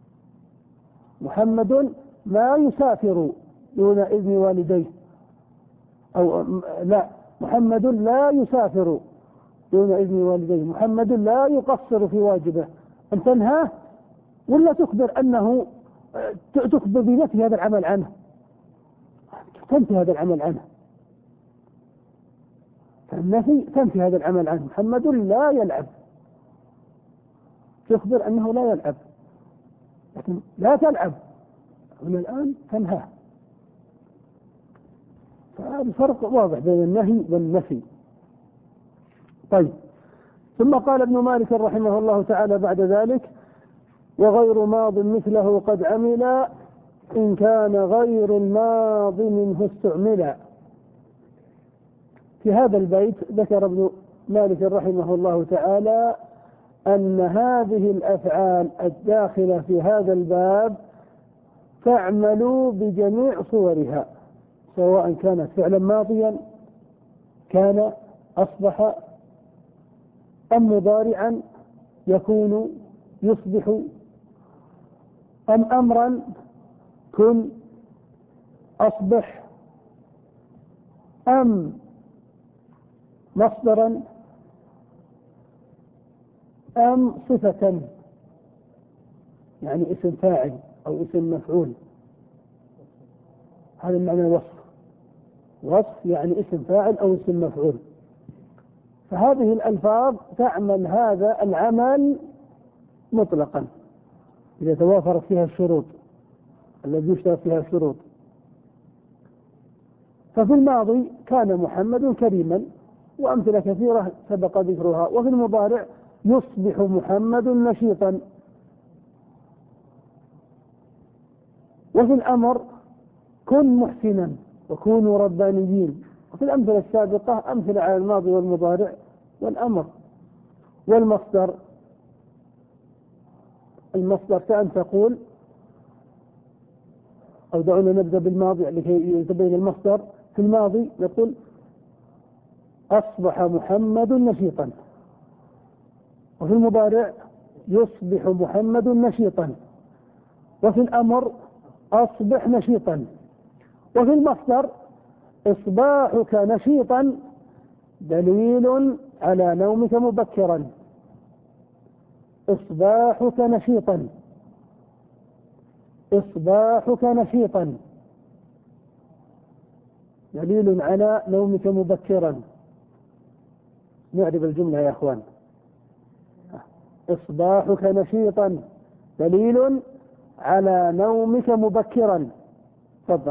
محمد لا يسافر دون إذن والديه، أو لا محمد لا يسافر دون إذن والديه، محمد لا يقصر في واجبه، أن تنهاه ولا تخبر أنه تخبر بنفي هذا العمل عنه، تنفي هذا العمل عنه. فالنفي تنفي هذا العمل عنه، محمد لا يلعب، تخبر أنه لا يلعب، لكن لا تلعب هنا الآن تنهاه. فالفرق واضح بين النهي والنفي. طيب، ثم قال ابن مالك رحمه الله تعالى بعد ذلك وغير ماض مثله قد عمل إن كان غير الماض منه استعمل. في هذا البيت ذكر ابن مالك رحمه الله تعالى أن هذه الأفعال الداخلة في هذا الباب تعمل بجميع صورها، سواء كانت فعلا ماضيا كان أصبح أم مضارعا يكون يصبح أم أمرا كن أصبح أم مصدرا أم صفة يعني اسم فاعل أو اسم مفعول. هذا المعنى وصف، وصف يعني اسم فاعل أو اسم مفعول. فهذه الألفاظ تعمل هذا العمل مطلقا إذا توافرت فيها الشروط الذي يشترط فيها الشروط. ففي الماضي كان محمد كريما وأمثلة كثيرة سبق ذكرها. وفي المضارع يصبح محمد نشيطا. وفي الأمر كن محسنا وكونوا ربانيين. وفي الأمثلة السابقة أمثلة على الماضي والمضارع والأمر. والمصدر، المصدر كأن تقول، أو دعونا نبدأ بالماضي لكي يتبين المصدر. في الماضي نقول أصبح محمد نشيطا. وفي المضارع يصبح محمد نشيطا. وفي الأمر أصبح نشيطا. وفي المصدر إصباحك نشيطا دليل على نومك مبكرا. إصباحك نشيطا، إصباحك نشيطا دليل على نومك مبكرا. نعرف الجملة يا أخوان. إصباحك نشيطا دليل على نومك مبكرا. تفضل.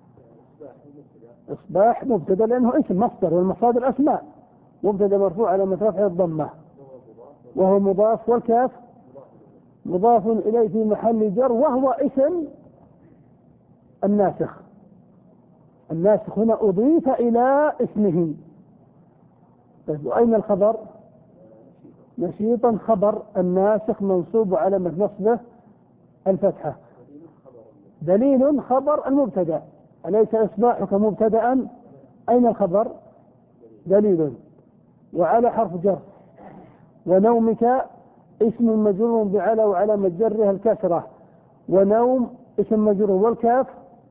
إصباح مبتدأ لأنه اسم مصدر، والمصادر أسماء. مبتدأ مرفوع على رفعه الضمة وهو مضاف، والكاف مضاف إليه في محل جر، وهو اسم الناسخ. الناسخ هنا أضيف إلى اسمه. طيب وأين الخبر؟ نشيطا خبر الناسخ منصوب على نصبه الفتحة. دليل خبر المبتدأ. أليس إصباحك مبتدأ؟ أين الخبر؟ دليل وعلى حرف جر. ونومك اسم مجرور بعلى وعلامة جره الكسرة. ونوم اسم مجرور، والكاف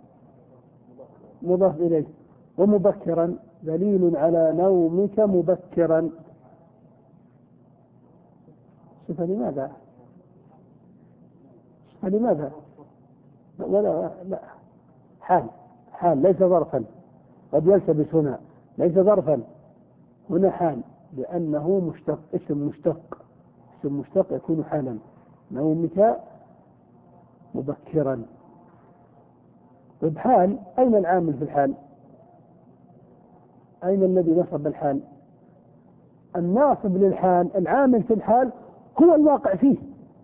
مضاف إليه. ومبكرا دليل على نومك مبكرا. شوف لماذا؟ شوف لماذا؟ ولا لا حال حال ليس ظرفا. قد يلتبس هنا ليس ظرفا، هنا حال لأنه مشتق، اسم مشتق. اسم مشتق يكون حالا. نومك مبكرا. طيب حال، أين العامل في الحال؟ أين الذي نصب الحال؟ الناصب للحال، العامل في الحال هو الواقع فيه.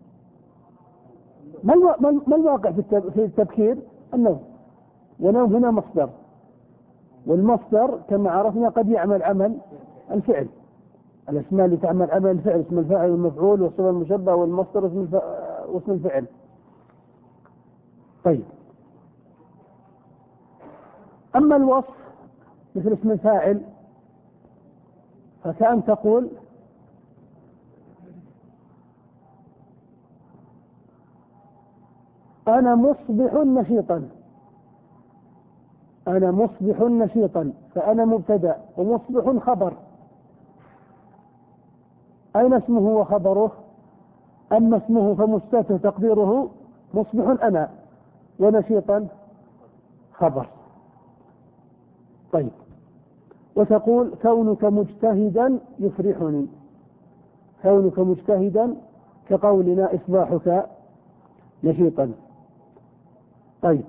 ما الواقع في التبكير؟ النوم. ونوم هنا مصدر، والمصدر كما عرفنا قد يعمل عمل الفعل. الأسماء اللي تعمل عمل الفعل اسم الفاعل والمفعول والصفة المشبهة والمصدر واسم الفعل. طيب أما الوصف مثل اسم الفاعل فكأن تقول أنا مصبح نشيطا. أنا مصبح نشيطا، فأنا مبتدأ ومصبح خبر. أين اسمه وخبره؟ أما اسمه فمستتر تقديره مصبح أنا، ونشيطا خبر. طيب وتقول كونك مجتهدا يفرحني. كونك مجتهدا كقولنا إصباحك نشيطا. طيب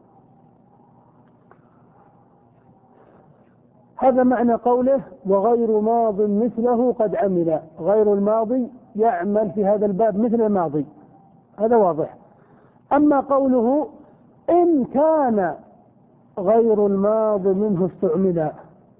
هذا معنى قوله وغير ماض مثله قد عمل. غير الماضي يعمل في هذا الباب مثل الماضي، هذا واضح. أما قوله إن كان غير الماض منه استعمل،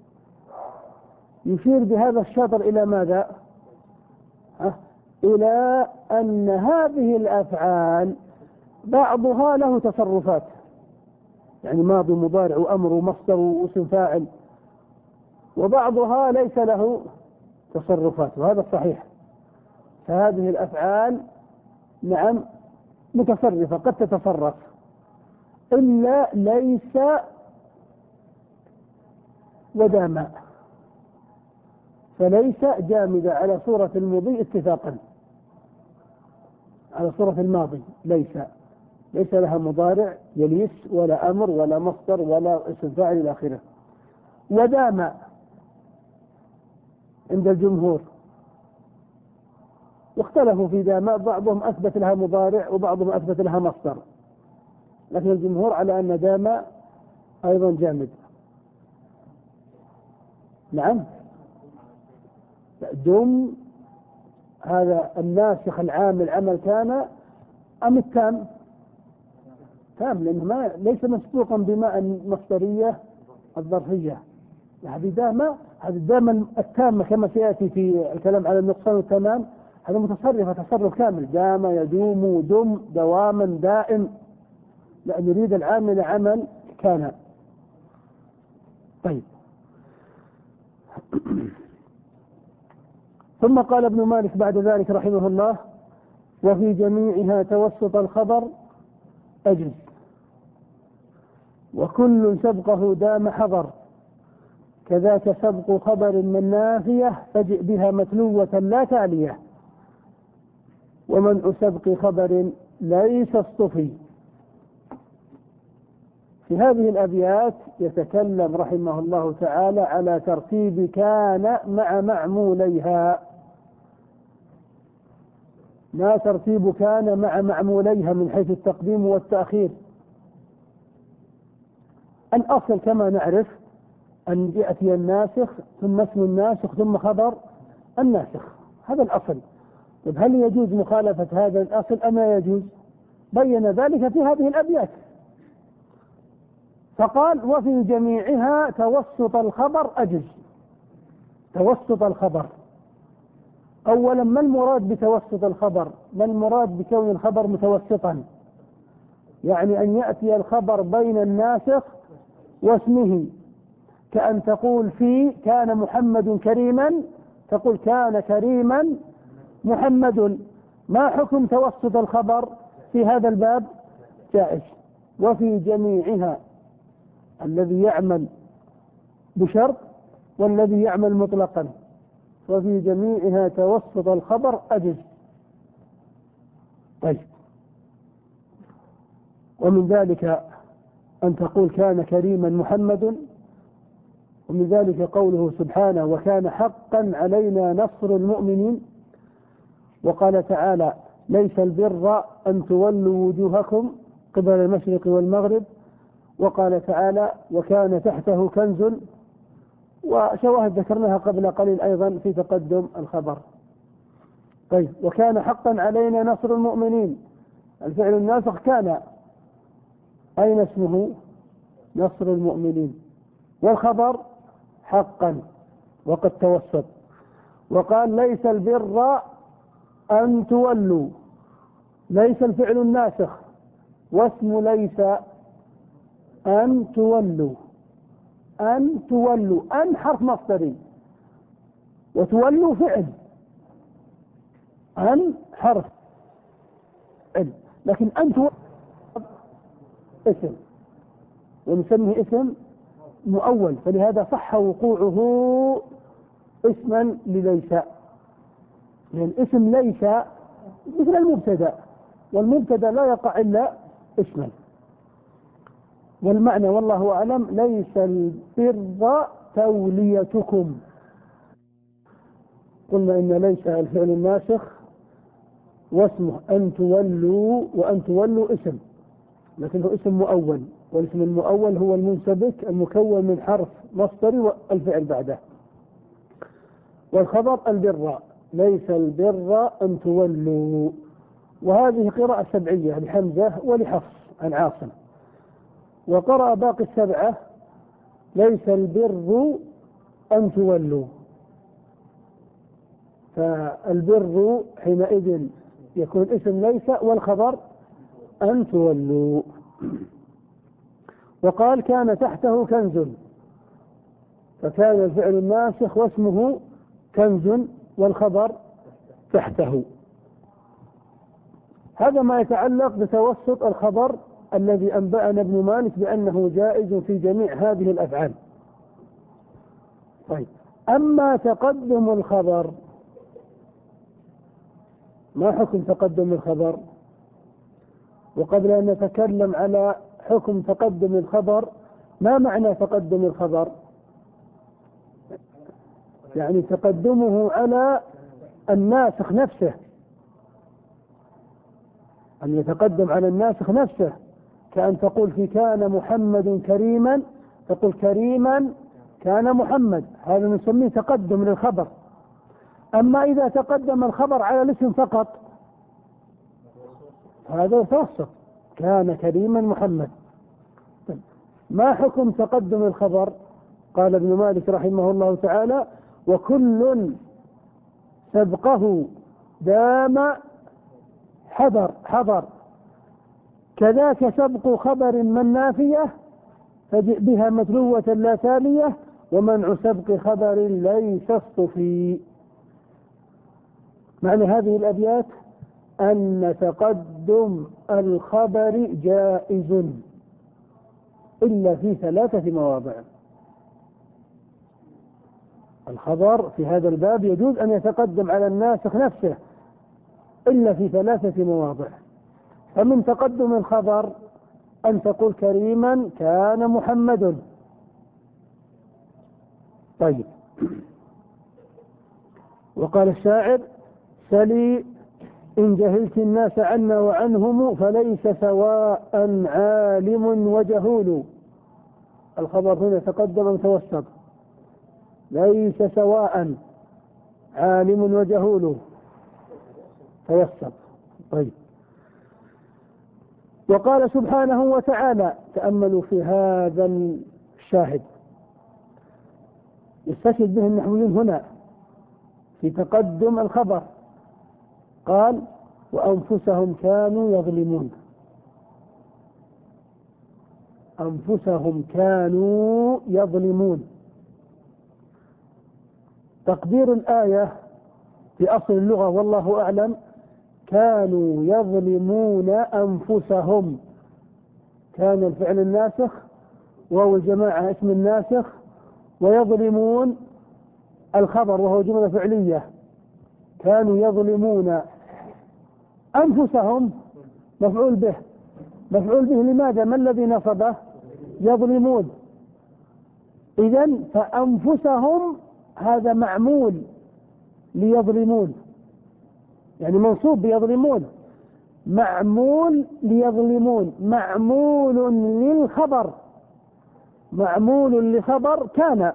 يشير بهذا الشطر إلى ماذا؟ أه؟ إلى أن هذه الأفعال بعضها له تصرفات، يعني ماضي مضارع وأمر ومصدر واسم فاعل، وبعضها ليس له تصرفات، وهذا الصحيح. فهذه الأفعال نعم متصرفة، قد تتصرف، إلا ليس ودام، فليس جامدة على صورة المضي اتفاقا. على صورة الماضي ليس ليس لها مضارع يليس ولا أمر ولا مصدر ولا اسم فاعل إلى آخره. ودام عند الجمهور واختلفوا في دام، بعضهم أثبت لها مضارع وبعضهم أثبت لها مصدر، لكن الجمهور على أن دام أيضا جامد. نعم دم هذا الناسخ العام العمل كان أم التام؟ تام، لأنه ما ليس مسبوقا بماء المصدرية الظرفية. هذه دائما هذه دائما التامة كما سيأتي في الكلام على النقصان والتمام، هذا متصرف تصرف كامل، دام يدوم دم دواما دائم، لأن يريد العامل عمل كان. طيب. ثم قال ابن مالك بعد ذلك رحمه الله: وفي جميعها توسط الخبر أجز، وكل سبقه دام حضر، كذاك سبق خبر من نافية فجئ بها متلوة لا تالية، ومنع سبق خبر ليس اصطفي. في هذه الأبيات يتكلم رحمه الله تعالى على ترتيب كان مع معموليها. ما ترتيب كان مع معموليها من حيث التقديم والتأخير؟ الأصل كما نعرف أن يأتي الناسخ ثم اسم الناسخ ثم خبر الناسخ، هذا الأصل. طيب هل يجوز مخالفة هذا الأصل أم لا يجوز؟ بين ذلك في هذه الأبيات، فقال: وفي جميعها توسط الخبر أجز. توسط الخبر، أولا ما المراد بتوسط الخبر؟ ما المراد بكون الخبر متوسطا؟ يعني أن يأتي الخبر بين الناسخ واسمه، كأن تقول في كان محمد كريما، تقول كان كريما محمد. ما حكم توسط الخبر في هذا الباب؟ جائز. وفي جميعها، الذي يعمل بشرط والذي يعمل مطلقا. وفي جميعها توسط الخبر أجز. طيب. ومن ذلك أن تقول كان كريما محمد، ومن ذلك قوله سبحانه: وكان حقا علينا نصر المؤمنين. وقال تعالى: ليس البر أن تولوا وجوهكم قبل المشرق والمغرب. وقال تعالى: وكان تحته كنز. وشواهد ذكرناها قبل قليل أيضا في تقدم الخبر. طيب. وكان حقا علينا نصر المؤمنين، الفعل الناسخ كان، أين اسمه؟ نصر المؤمنين. والخبر حقا وقد توسط. وقال: ليس البر أن تولوا، ليس الفعل الناسخ، واسم ليس أن تولوا. أن تولوا، أن حرف مصدري، وتولوا فعل، أن حرف فعل، لكن أن تولوا اسم، ونسميه اسم مؤول، فلهذا صح وقوعه اسما لليس، لأن اسم ليس مثل المبتدأ، والمبتدأ لا يقع إلا اسما. والمعنى والله أعلم: ليس البر توليتكم. قلنا إن ليس الفعل الناسخ واسمه أن تولوا، وأن تولوا اسم، لكنه اسم مؤول، والاسم المؤول هو المنسبك المكون من حرف مصدري والفعل بعده. والخبر البر، ليس البر أن تولوا. وهذه قراءة سبعية لحمزة ولحفص عن عاصم. وقرأ باقي السبعة: ليس البر أن تولوا. فالبر حينئذ يكون اسم ليس، والخبر أن تولوا. وقال: كان تحته كنز، فكان الفعل الناسخ واسمه كنز والخبر تحته. هذا ما يتعلق بتوسط الخبر الذي أنبأنا ابن مالك بأنه جائز في جميع هذه الأفعال. طيب. أما تقدم الخبر، ما حكم تقدم الخبر؟ وقبل أن نتكلم على حكم تقدم الخبر، ما معنى تقدم الخبر؟ يعني تقدمه على الناسخ نفسه، أن يتقدم على الناسخ نفسه، كأن تقول في كان محمد كريما، تقول كريما كان محمد، هذا نسميه تقدم للخبر. أما إذا تقدم الخبر على الاسم فقط هذا يتوسط، كان كريما محمد. ما حكم تقدم الخبر؟ قال ابن مالك رحمه الله تعالى: وكل سبقه دام حضر حضر كذاك سبق خبر من نافية فجئ بها متلوة لا تالية ومنع سبق خبر ليس اصطفي. معنى هذه الأبيات أن تقدم الخبر جائز إلا في ثلاثة مواضع. الخبر في هذا الباب يجوز أن يتقدم على الناسخ نفسه إلا في ثلاثة مواضع. فمن تقدم الخبر أن تقول كريما كان محمد. طيب، وقال الشاعر: سلي إن جهلت الناس عنا وعنهم فليس سواء عالم وجهول. الخبر هنا تقدم وتوسط، ليس سواء عالم وجهول توسط. طيب، وقال سبحانه وتعالى، تأملوا في هذا الشاهد يستشهد به النحويين هنا في تقدم الخبر، قال: وأنفسهم كانوا يظلمون. أنفسهم كانوا يظلمون. تقدير الآية في أصل اللغة والله أعلم: كانوا يظلمون أنفسهم. كان الفعل الناسخ، وهو الجماعة اسم الناسخ، ويظلمون الخبر وهو جملة فعلية. كانوا يظلمون أنفسهم مفعول به. مفعول به لماذا؟ ما الذي نصبه؟ يظلمون. إذن فأنفسهم هذا معمول ليظلمون، يعني منصوب بيظلمون، معمول ليظلمون، معمول للخبر، معمول لخبر كان،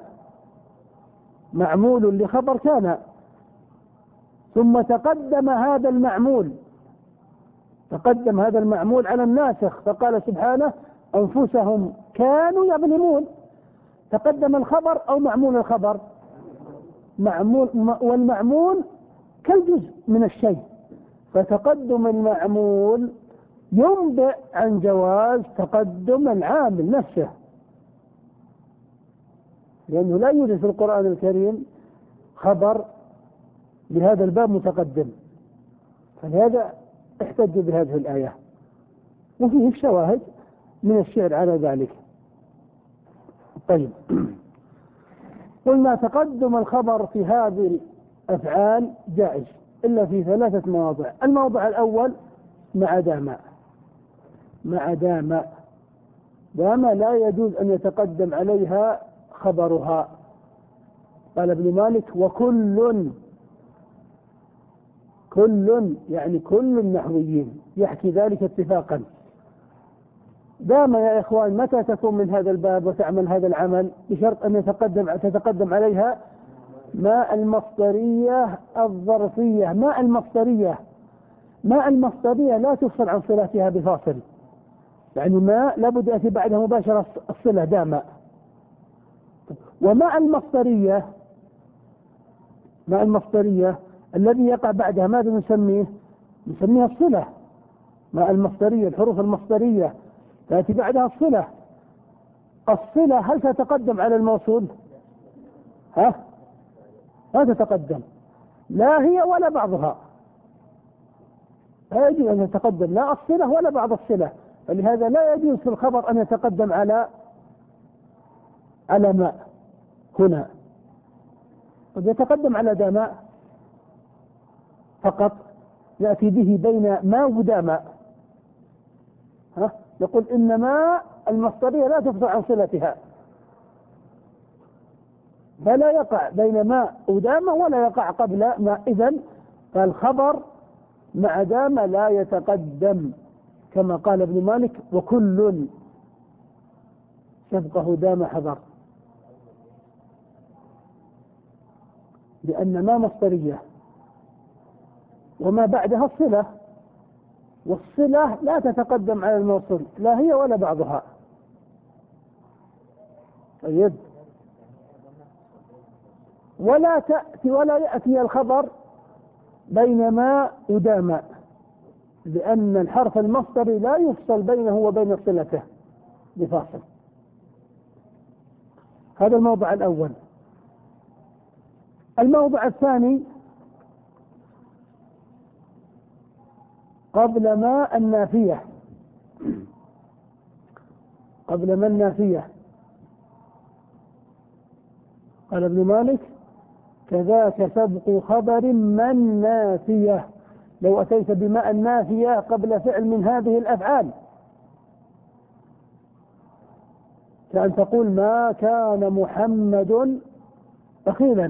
معمول لخبر كان، ثم تقدم هذا المعمول، تقدم هذا المعمول على الناسخ، فقال سبحانه: أنفسهم كانوا يظلمون. تقدم الخبر أو معمول الخبر؟ معمول، والمعمول كالجزء من الشيء، فتقدم المعمول ينبئ عن جواز تقدم العامل نفسه، لأنه لا يوجد في القرآن الكريم خبر بهذا الباب متقدم، فلهذا احتج بهذه الآية، وفيه الشواهد من الشعر على ذلك. طيب، قلنا تقدم الخبر في هذه الأفعال جائز إلا في ثلاثة مواضع. الموضع الأول مع دام. مع دام دام لا يجوز أن يتقدم عليها خبرها. قال ابن مالك: وكل، كل يعني كل النحويين يحكي ذلك اتفاقا. دام يا إخوان متى تكون من هذا الباب وتعمل هذا العمل؟ بشرط أن يتقدم تتقدم عليها ما المصدرية الظرفية. ما المصدرية ما المصدرية لا تفصل عن صلتها بفاصل، يعني ما لابد يأتي بعدها مباشرة الصلة دام. وما المصدرية ما المصدرية الذي يقع بعدها ماذا نسميه؟ نسميها الصلة. ما المصدرية، الحروف المصدرية تأتي بعدها الصلة. الصلة هل تتقدم على الموصول؟ ها؟ لا تتقدم، لا هي ولا بعضها، لا يجوز أن يتقدم لا الصلة ولا بعض الصلة، فلهذا لا يجوز في الخبر أن يتقدم على على ما هنا، قد يتقدم على دام فقط، يأتي به بين ما ودام. ها؟ يقول إنما المصدرية لا تفصل عن صلتها، فلا يقع بين ما ودام ولا يقع قبل ما. إذن فالخبر مع دام لا يتقدم، كما قال ابن مالك: وكل سبقه دام حضر. لأن ما مصدرية وما بعدها الصلة، والصلة لا تتقدم على الموصول لا هي ولا بعضها. طيب، ولا تأتي ولا يأتي الخبر بين ما ودام، لأن الحرف المصدري لا يفصل بينه وبين صلته بفاصل. هذا الموضع الأول. الموضع الثاني قبل ما النافية، قبل ما النافية. قال ابن مالك: كذاك سبق خبر من نافية. لو أتيت بماء النافية قبل فعل من هذه الأفعال كأن تقول: ما كان محمد بخيلا،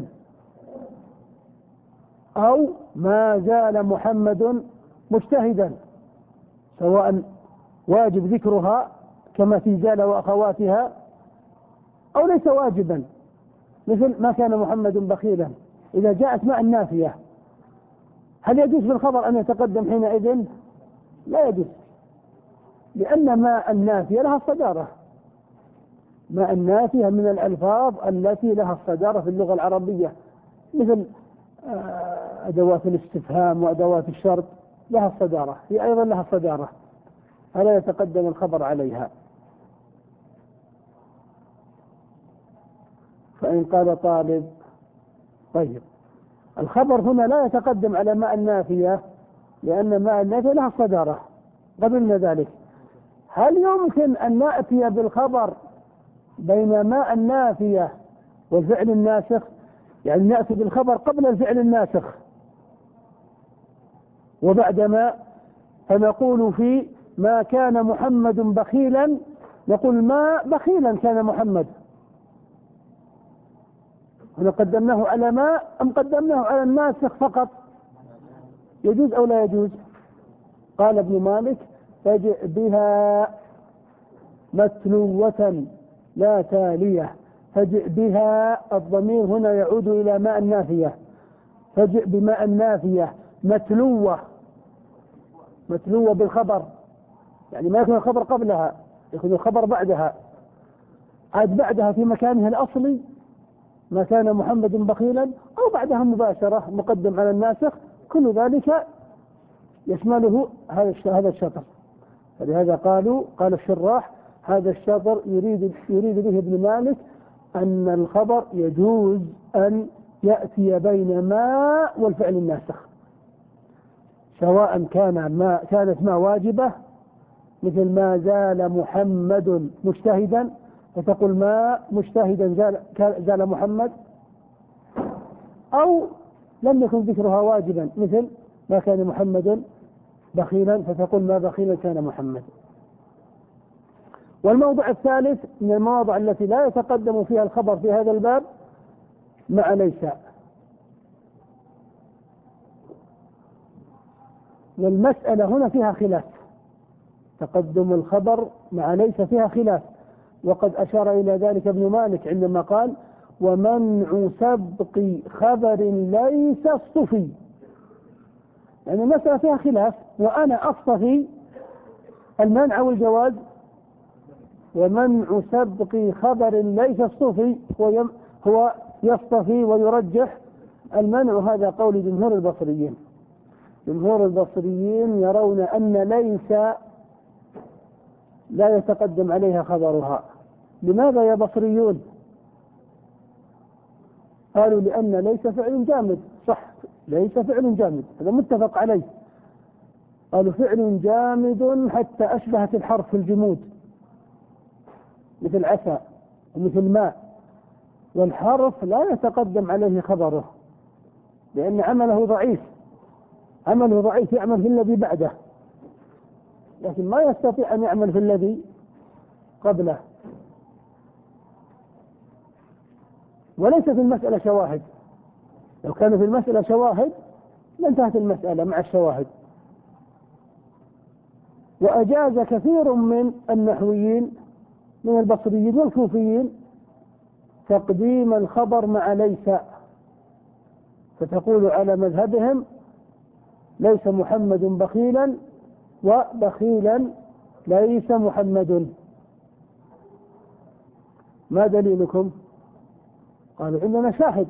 أو ما زال محمد مجتهدا، سواء واجب ذكرها كما في زال وأخواتها أو ليس واجبا، مثل ما كان محمد بخيلا. إذا جاءت مع النافية هل يجوز بالخبر أن يتقدم حينئذ؟ لا يجوز، لأن ما النافية لها الصدارة. ما النافية من الألفاظ التي لها الصدارة في اللغة العربية، مثل أدوات الاستفهام وأدوات الشرط لها الصدارة، هي أيضا لها الصدارة، فلا يتقدم الخبر عليها. فإن قال طالب: طيب، الخبر هنا لا يتقدم على ماء النافية لأن ماء النافية لها الصدارة، قبلنا ذلك. هل يمكن أن نأتي بالخبر بين ماء النافية والفعل الناسخ؟ يعني نأتي بالخبر قبل الفعل الناسخ وبعدما، فنقول في ما كان محمد بخيلا نقول ما بخيلا كان محمد. هنا قدمناه على ما أم قدمناه على الناسخ فقط؟ يجوز أو لا يجوز؟ قال ابن مالك: فجئ بها متلوة لا تالية. فجئ بها، الضمير هنا يعود إلى ماء النافية. فجئ بماء النافية متلوة، متلوة بالخبر، يعني ما يكون الخبر قبلها، يكون الخبر بعدها، عاد بعدها في مكانه الأصلي ما كان محمد بخيلا، أو بعدها مباشرة مقدم على الناسخ. كل ذلك يشمله هذا الشطر. فلهذا قالوا قال الشراح: هذا الشطر يريد يريد به ابن مالك أن الخبر يجوز أن يأتي بين ما والفعل الناسخ، سواء كان ما كانت ما واجبة مثل ما زال محمد مجتهدا، فتقول ما مجتهدا زال, زال محمد، أو لم يكن ذكرها واجبا مثل ما كان محمد بخيلا، فتقول ما بخيلا كان محمد. والموضع الثالث من المواضع التي لا يتقدم فيها الخبر في هذا الباب مع ليس. والمسألة هنا فيها خلاف، تقدم الخبر مع ليس فيها خلاف، وقد أشار إلى ذلك ابن مالك عندما قال: ومنع سبق خبر ليس اصطفي. يعني المسألة فيها خلاف، وأنا أصطفي المنع والجواز. ومنع سبق خبر ليس اصطفي هو يصطفي ويرجح المنع. هذا قول جمهور البصريين. جمهور البصريين يرون أن ليس لا يتقدم عليها خبرها. لماذا يا بصريون؟ قالوا: لأن ليس فعل جامد. صح، ليس فعل جامد، هذا متفق عليه. قالوا: فعل جامد حتى أشبهت الحرف في الجمود، مثل عسى ومثل ماء، والحرف لا يتقدم عليه خبره لأن عمله ضعيف، عمله ضعيف يعمل في الذي بعده، لكن ما يستطيع أن يعمل في الذي قبله. وليس في المسألة شواهد، لو كان في المسألة شواهد لانتهت المسألة مع الشواهد. وأجاز كثير من النحويين من البصريين والكوفيين تقديم الخبر مع ليس، فتقول على مذهبهم ليس محمد بخيلا وبخيلا ليس محمد. ما دليلكم؟ قالوا عندنا شاهد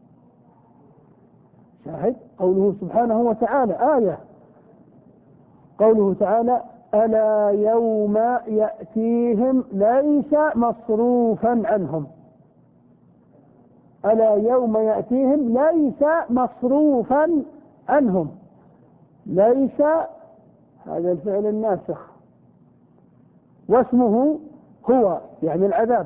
شاهد قوله سبحانه وتعالى، آية قوله تعالى ألا يوم يأتيهم ليس مصروفا عنهم. ألا يوم يأتيهم ليس مصروفا عنهم. ليس هذا الفعل الناسخ، واسمه هو يعني العذاب،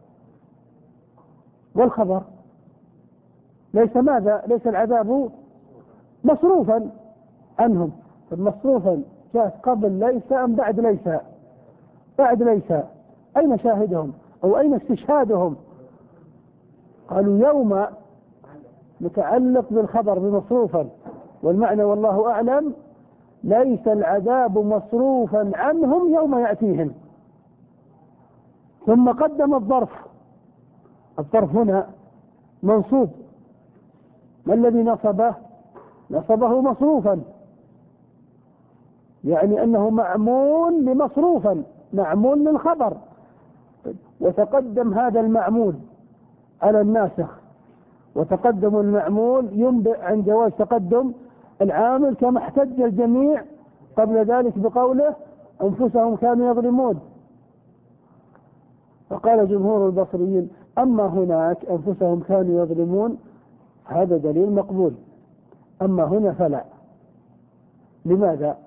والخبر ليس ماذا؟ ليس العذاب مصروفا عنهم. فالمصروفا جاءت قبل ليس أم بعد ليس؟ بعد ليس. أين شاهدهم أو أين استشهادهم؟ قالوا يوم متعلق بالخبر بمصروفا، والمعنى والله أعلم ليس العذاب مصروفا عنهم يوم يأتيهم. ثم قدم الظرف. الظرف هنا منصوب، ما الذي نصبه؟ نصبه مصروفا، يعني أنه معمول لمصروفا، معمول للخبر، وتقدم هذا المعمول على الناسخ، وتقدم المعمول ينبئ عن جواز تقدم العامل، كما احتج الجميع قبل ذلك بقوله أنفسهم كانوا يظلمون. فقال جمهور البصريين أما هناك أنفسهم كانوا يظلمون هذا دليل مقبول، أما هنا فلا. لماذا؟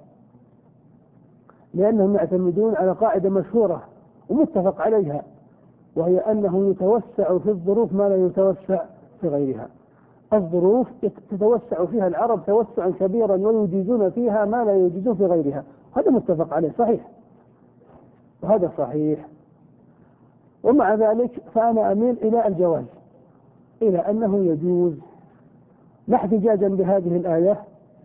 لأنهم يعتمدون على قاعدة مشهورة ومتفق عليها، وهي أنه يتوسع في الظروف ما لا يتوسع في غيرها. الظروف تتوسع فيها العرب توسعا كبيرا ويجيزون فيها ما لا يجيزون في غيرها، هذا متفق عليه صحيح، وهذا صحيح. ومع ذلك فأنا أميل إلى الجواز، إلى أنه يجوز، لا احتجاجا بهذه الآية،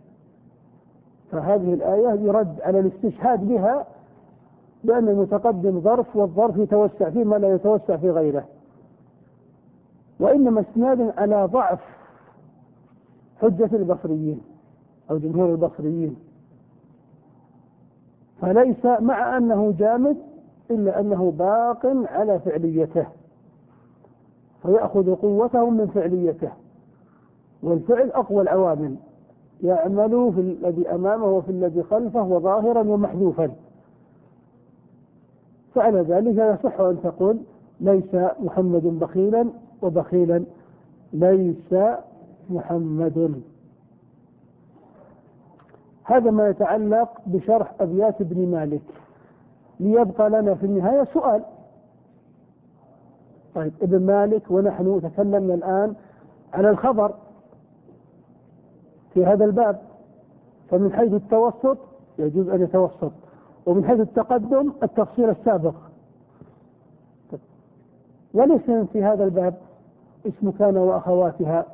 فهذه الآية يرد على الاستشهاد بها بأن المتقدم ظرف، والظرف يتوسع فيه ما لا يتوسع في غيره، وإنما استناد على ضعف حجة البصريين أو جمهور البصريين. فليس مع أنه جامد إلا أنه باق على فعليته، فيأخذ قوته من فعليته، والفعل أقوى العوامل، يعمل في الذي أمامه وفي الذي خلفه وظاهرا ومحذوفا. فعلى ذلك يصح أن تقول ليس محمد بخيلا وبخيلا ليس محمد. هذا ما يتعلق بشرح أبيات ابن مالك. ليبقى لنا في النهاية سؤال. طيب ابن مالك ونحن تكلمنا الآن على الخبر في هذا الباب، فمن حيث التوسط يجوز أن يتوسط، ومن حيث التقدم التفصيل السابق. والاسم في هذا الباب اسم كان وأخواتها،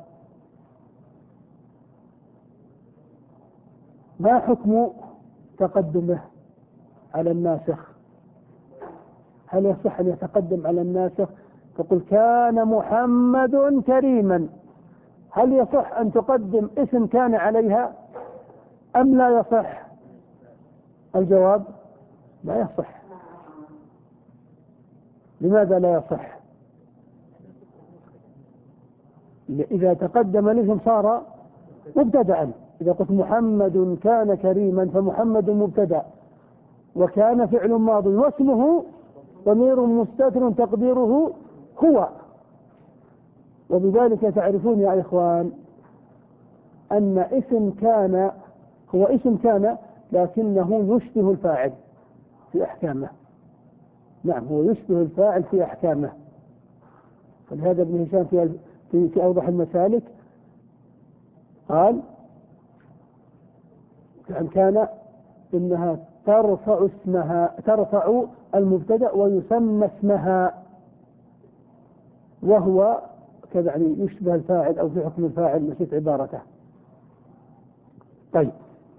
ما حكم تقدمه على الناسخ؟ هل يصح أن يتقدم على الناسخ؟ تقول كان محمد كريما، هل يصح أن تقدم اسم كان عليها أم لا يصح؟ الجواب لا يصح. لماذا لا يصح؟ إذا تقدم الاسم صار مبتدأ. إذا قلت محمد كان كريما فمحمد مبتدأ، وكان فعل ماضي، واسمه ضمير مستتر تقديره هو. وبذلك تعرفون يا إخوان أن اسم كان هو اسم كان لكنه يشبه الفاعل في أحكامه. نعم هو يشبه الفاعل في أحكامه. فلهذا ابن هشام في في, في أوضح المسالك قال عن كان إنها ترفع اسمها ترفع المبتدأ ويسمى اسمها، وهو كذا يعني يشبه الفاعل أو في حكم الفاعل نسيت عبارته. طيب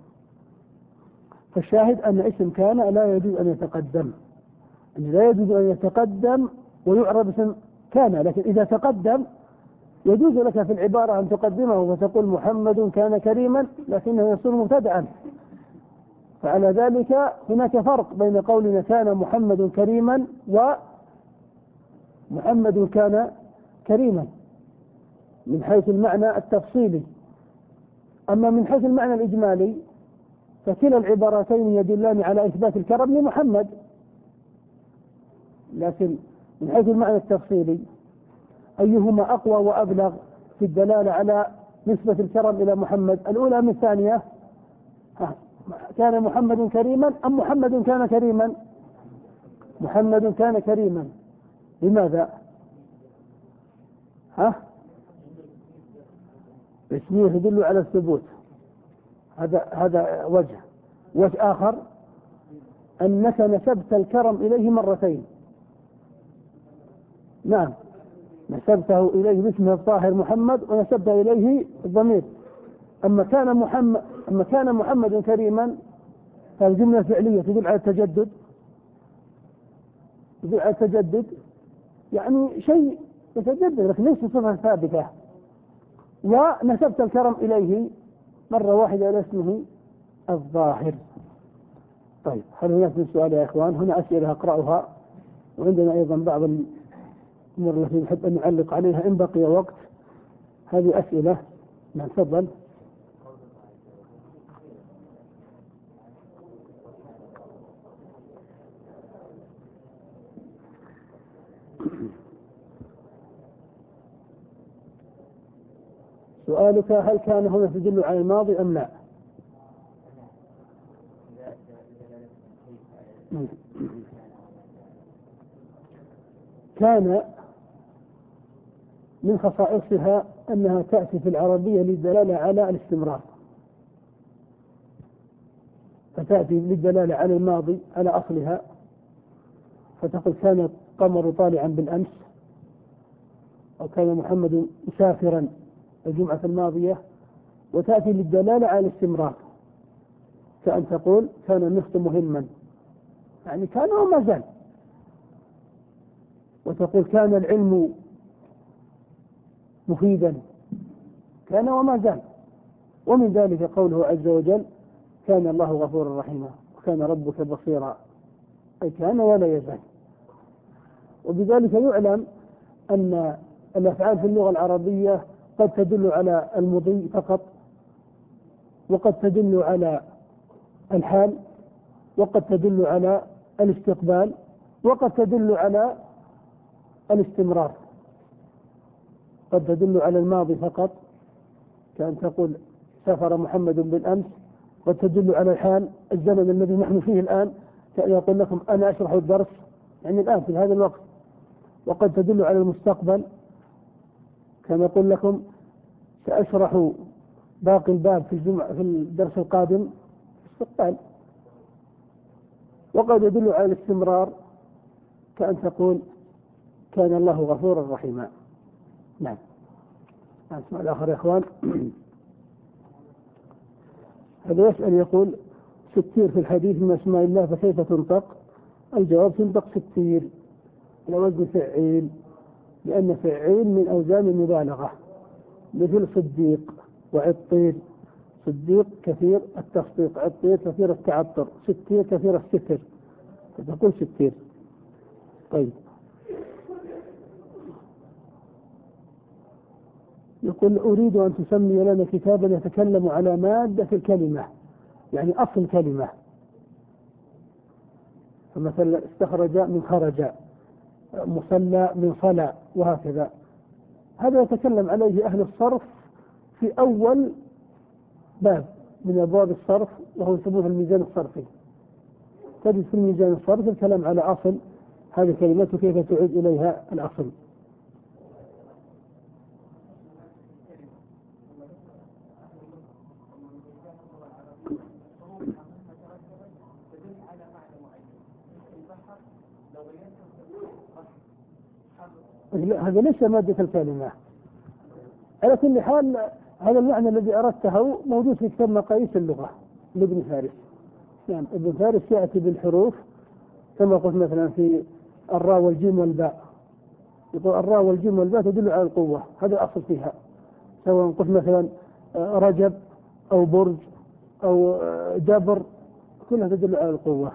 فالشاهد أن اسم كان لا يجوز أن يتقدم، أن لا يجوز أن يتقدم ويعرب اسم كان، لكن إذا تقدم يجوز لك في العبارة أن تقدمه فتقول محمد كان كريما، لكنه يصير مبتدعا. فعلى ذلك هناك فرق بين قولنا كان محمد كريما ومحمد كان كريما من حيث المعنى التفصيلي. أما من حيث المعنى الإجمالي فكلا العبارتين يدلان على إثبات الكرم لمحمد، لكن من حيث المعنى التفصيلي أيهما أقوى وأبلغ في الدلالة على نسبة الكرم إلى محمد؟ الأولى من الثانية؟ كان محمد كريما أم محمد كان كريما؟ محمد كان كريما. لماذا؟ ها؟ اسمه يدل على الثبوت، هذا هذا وجه. وجه آخر أنك نسبت الكرم إليه مرتين. نعم، نسبته إليه باسمه الطاهر محمد ونسبت إليه الضمير. أما كان محمد أما كان محمد كريما هذه جملة فعلية تدل على التجدد، تدل على التجدد يعني شيء يتجدد لكن ليس صفة ثابتة. ونسبت الكرم إليه مرة واحدة إلى اسمه الظاهر. طيب، هل هناك من سؤال يا إخوان؟ هنا أسئلة أقرأها، وعندنا أيضا بعض الأمور التي نحب أن نعلق عليها إن بقي وقت. هذه أسئلة. نعم، تفضل. سؤالك هل كان هنا تدل على الماضي أم لا؟ كان من خصائصها أنها تأتي في العربية للدلالة على الاستمرار، فتأتي للدلالة على الماضي على أصلها، فتقول كان القمر طالعا بالأمس، أو كان محمد مسافرا الجمعة الماضية، وتأتي للدلالة على الاستمرار، كأن تقول كان النفط مهما، يعني كان وما زال. وتقول كان العلم مفيدا، كان وما زال. ومن ذلك قوله عز وجل كان الله غفورا رحيما وكان ربك بصيرا، أي كان ولا يزال. وبذلك يعلم أن الأفعال في اللغة العربية قد تدل على المضي فقط، وقد تدل على الحال، وقد تدل على الاستقبال، وقد تدل على الاستمرار. قد تدل على الماضي فقط كأن تقول سافر محمد بالأمس، قد تدل على الحال الزمن الذي نحن فيه الآن، كأن يقول لكم أنا أشرح الدرس يعني الآن في هذا الوقت. وقد تدل على المستقبل كما يقول لكم سأشرح باقي الباب في الجمعة في الدرس القادم استقبال. وقد يدل على الاستمرار كأن تقول كان الله غفورا رحيما. نعم. اسمع الآخر يا إخوان. هذا يسأل يقول ستير في الحديث من أسماء الله فكيف تنطق؟ الجواب تنطق ستير على وزن فعيل، لأن فعيل من أوزان المبالغة، مثل صديق وعطير. صديق كثير التصديق، عطير كثير التعطر، ستير كثير الستر، فتقول ستير. طيب، يقول أريد أن تسمي لنا كتابا يتكلم على مادة الكلمة، يعني أصل كلمة، فمثلا استخرج من خرج، مصلى من صلى، وهكذا. هذا يتكلم عليه أهل الصرف في أول باب من أبواب الصرف، وهو ثبوت الميزان الصرفي. تجد في الميزان الصرفي الكلام على أصل هذه الكلمات وكيف تعيد إليها الأصل. هذا ليس مادة الكلمة. على كل حال هذا المعنى الذي أردته موجود في كتاب مقاييس اللغة لابن فارس. يعني ابن فارس يأتي بالحروف كما قلت مثلا في الراء والجيم والباء، يقول الراء والجيم والباء تدل على القوة، هذا الأصل فيها، سواء قلت مثلا رجب أو برج أو جبر كلها تدل على القوة.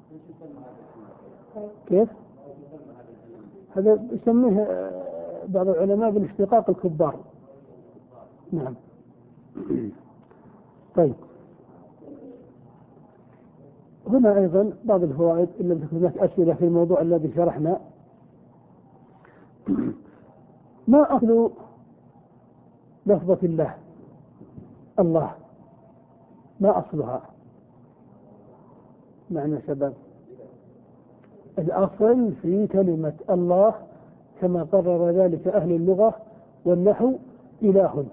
كيف؟ هذا يسميه بعض العلماء بالاشتقاق الكبار. نعم. طيب، هنا أيضا بعض الفوائد إن لم تكن هناك أسئلة في الموضوع الذي شرحنا. ما أصل لفظة الله الله؟ ما أصلها؟ معنى شباب الأصل في كلمة الله كما قرر ذلك أهل اللغة والنحو إله،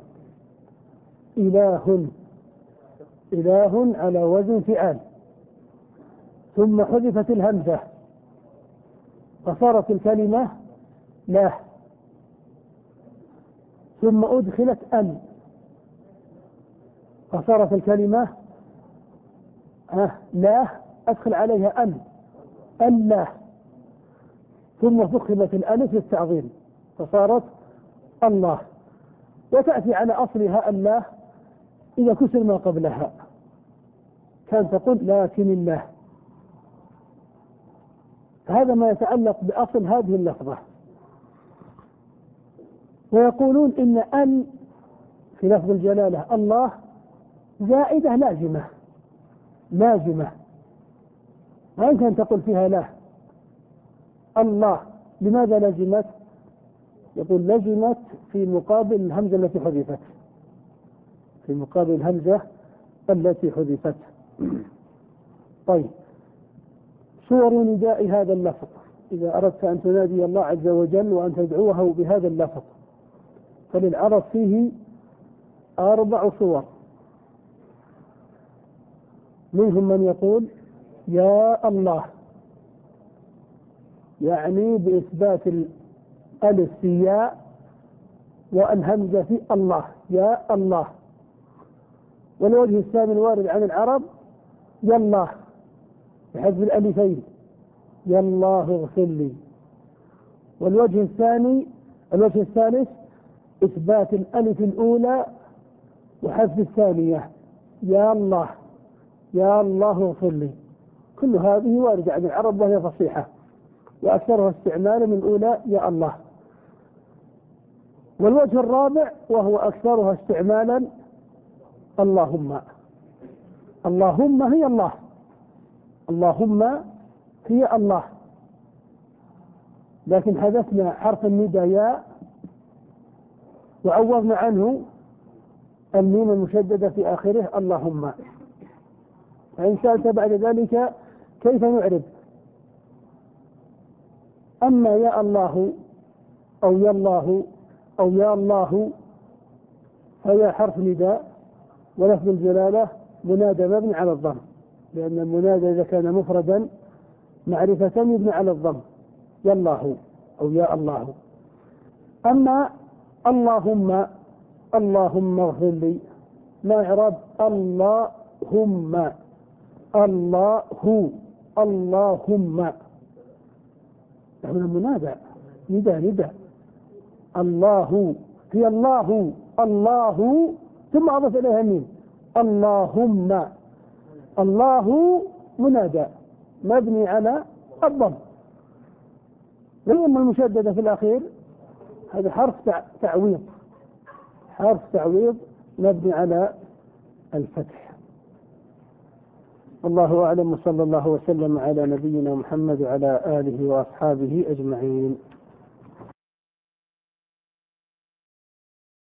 إله إله على وزن فعال، ثم حذفت الهمزة فصارت الكلمة لا، ثم أدخلت أن فصارت الكلمة أه لا أدخل عليها أن الله، ثم فخمت الألف للتعظيم فصارت الله. وتأتي على أصلها الله إذا كسر ما قبلها، كان تقول لكن الله. هذا ما يتعلق بأصل هذه اللفظة. ويقولون إن أن في لفظ الجلالة الله زائدة لازمة لازمة ما يمكن أن تقول فيها لا الله. لماذا لزمت؟ يقول لزمت في مقابل الهمزة التي حذفت، في مقابل الهمزة التي حذفت. طيب، صور نداء هذا اللفظ إذا أردت أن تنادي الله عز وجل وأن تدعوه بهذا اللفظ، فللعرب فيه أربع صور. منهم من يقول يا الله، يعني بإثبات الألف في يا والهمزة في الله، يا الله. والوجه الثاني الوارد عن العرب يا الله بحذف الألفين، يا الله اغفر لي. والوجه الثاني الوجه الثالث إثبات الألف الأولى وحذف الثانية، يا الله يا الله اغفر لي. كل هذه واردة عن العرب وهي فصيحة، وأكثرها استعمالا من الأولى يا الله. والوجه الرابع وهو أكثرها استعمالا اللهم. اللهم هي الله، اللهم هي الله، لكن حذفنا حرف النداء يا وعوضنا عنه الميم المشددة في آخره اللهم. فإن سألت بعد ذلك كيف نعرب؟ أما يا الله أو يا الله أو يا الله فهي حرف نداء، ولفظ الجلالة منادى مبني على الضم، لأن المنادى إذا كان مفردا معرفة يبنى على الضم، يا الله أو يا الله. أما اللهم اللهم اغفر لي، ما إعراب اللهم؟ الله اللهم هنا منادى نداء نداء، الله هي الله الله ثم أضف إليها مين اللهم. الله منادى مبني على الضم، واليوم المشددة في الأخير هذا حرف تعويض، حرف تعويض مبني على الفتح. الله أعلم، وصلى الله وسلم على نبينا محمد وعلى آله وأصحابه أجمعين.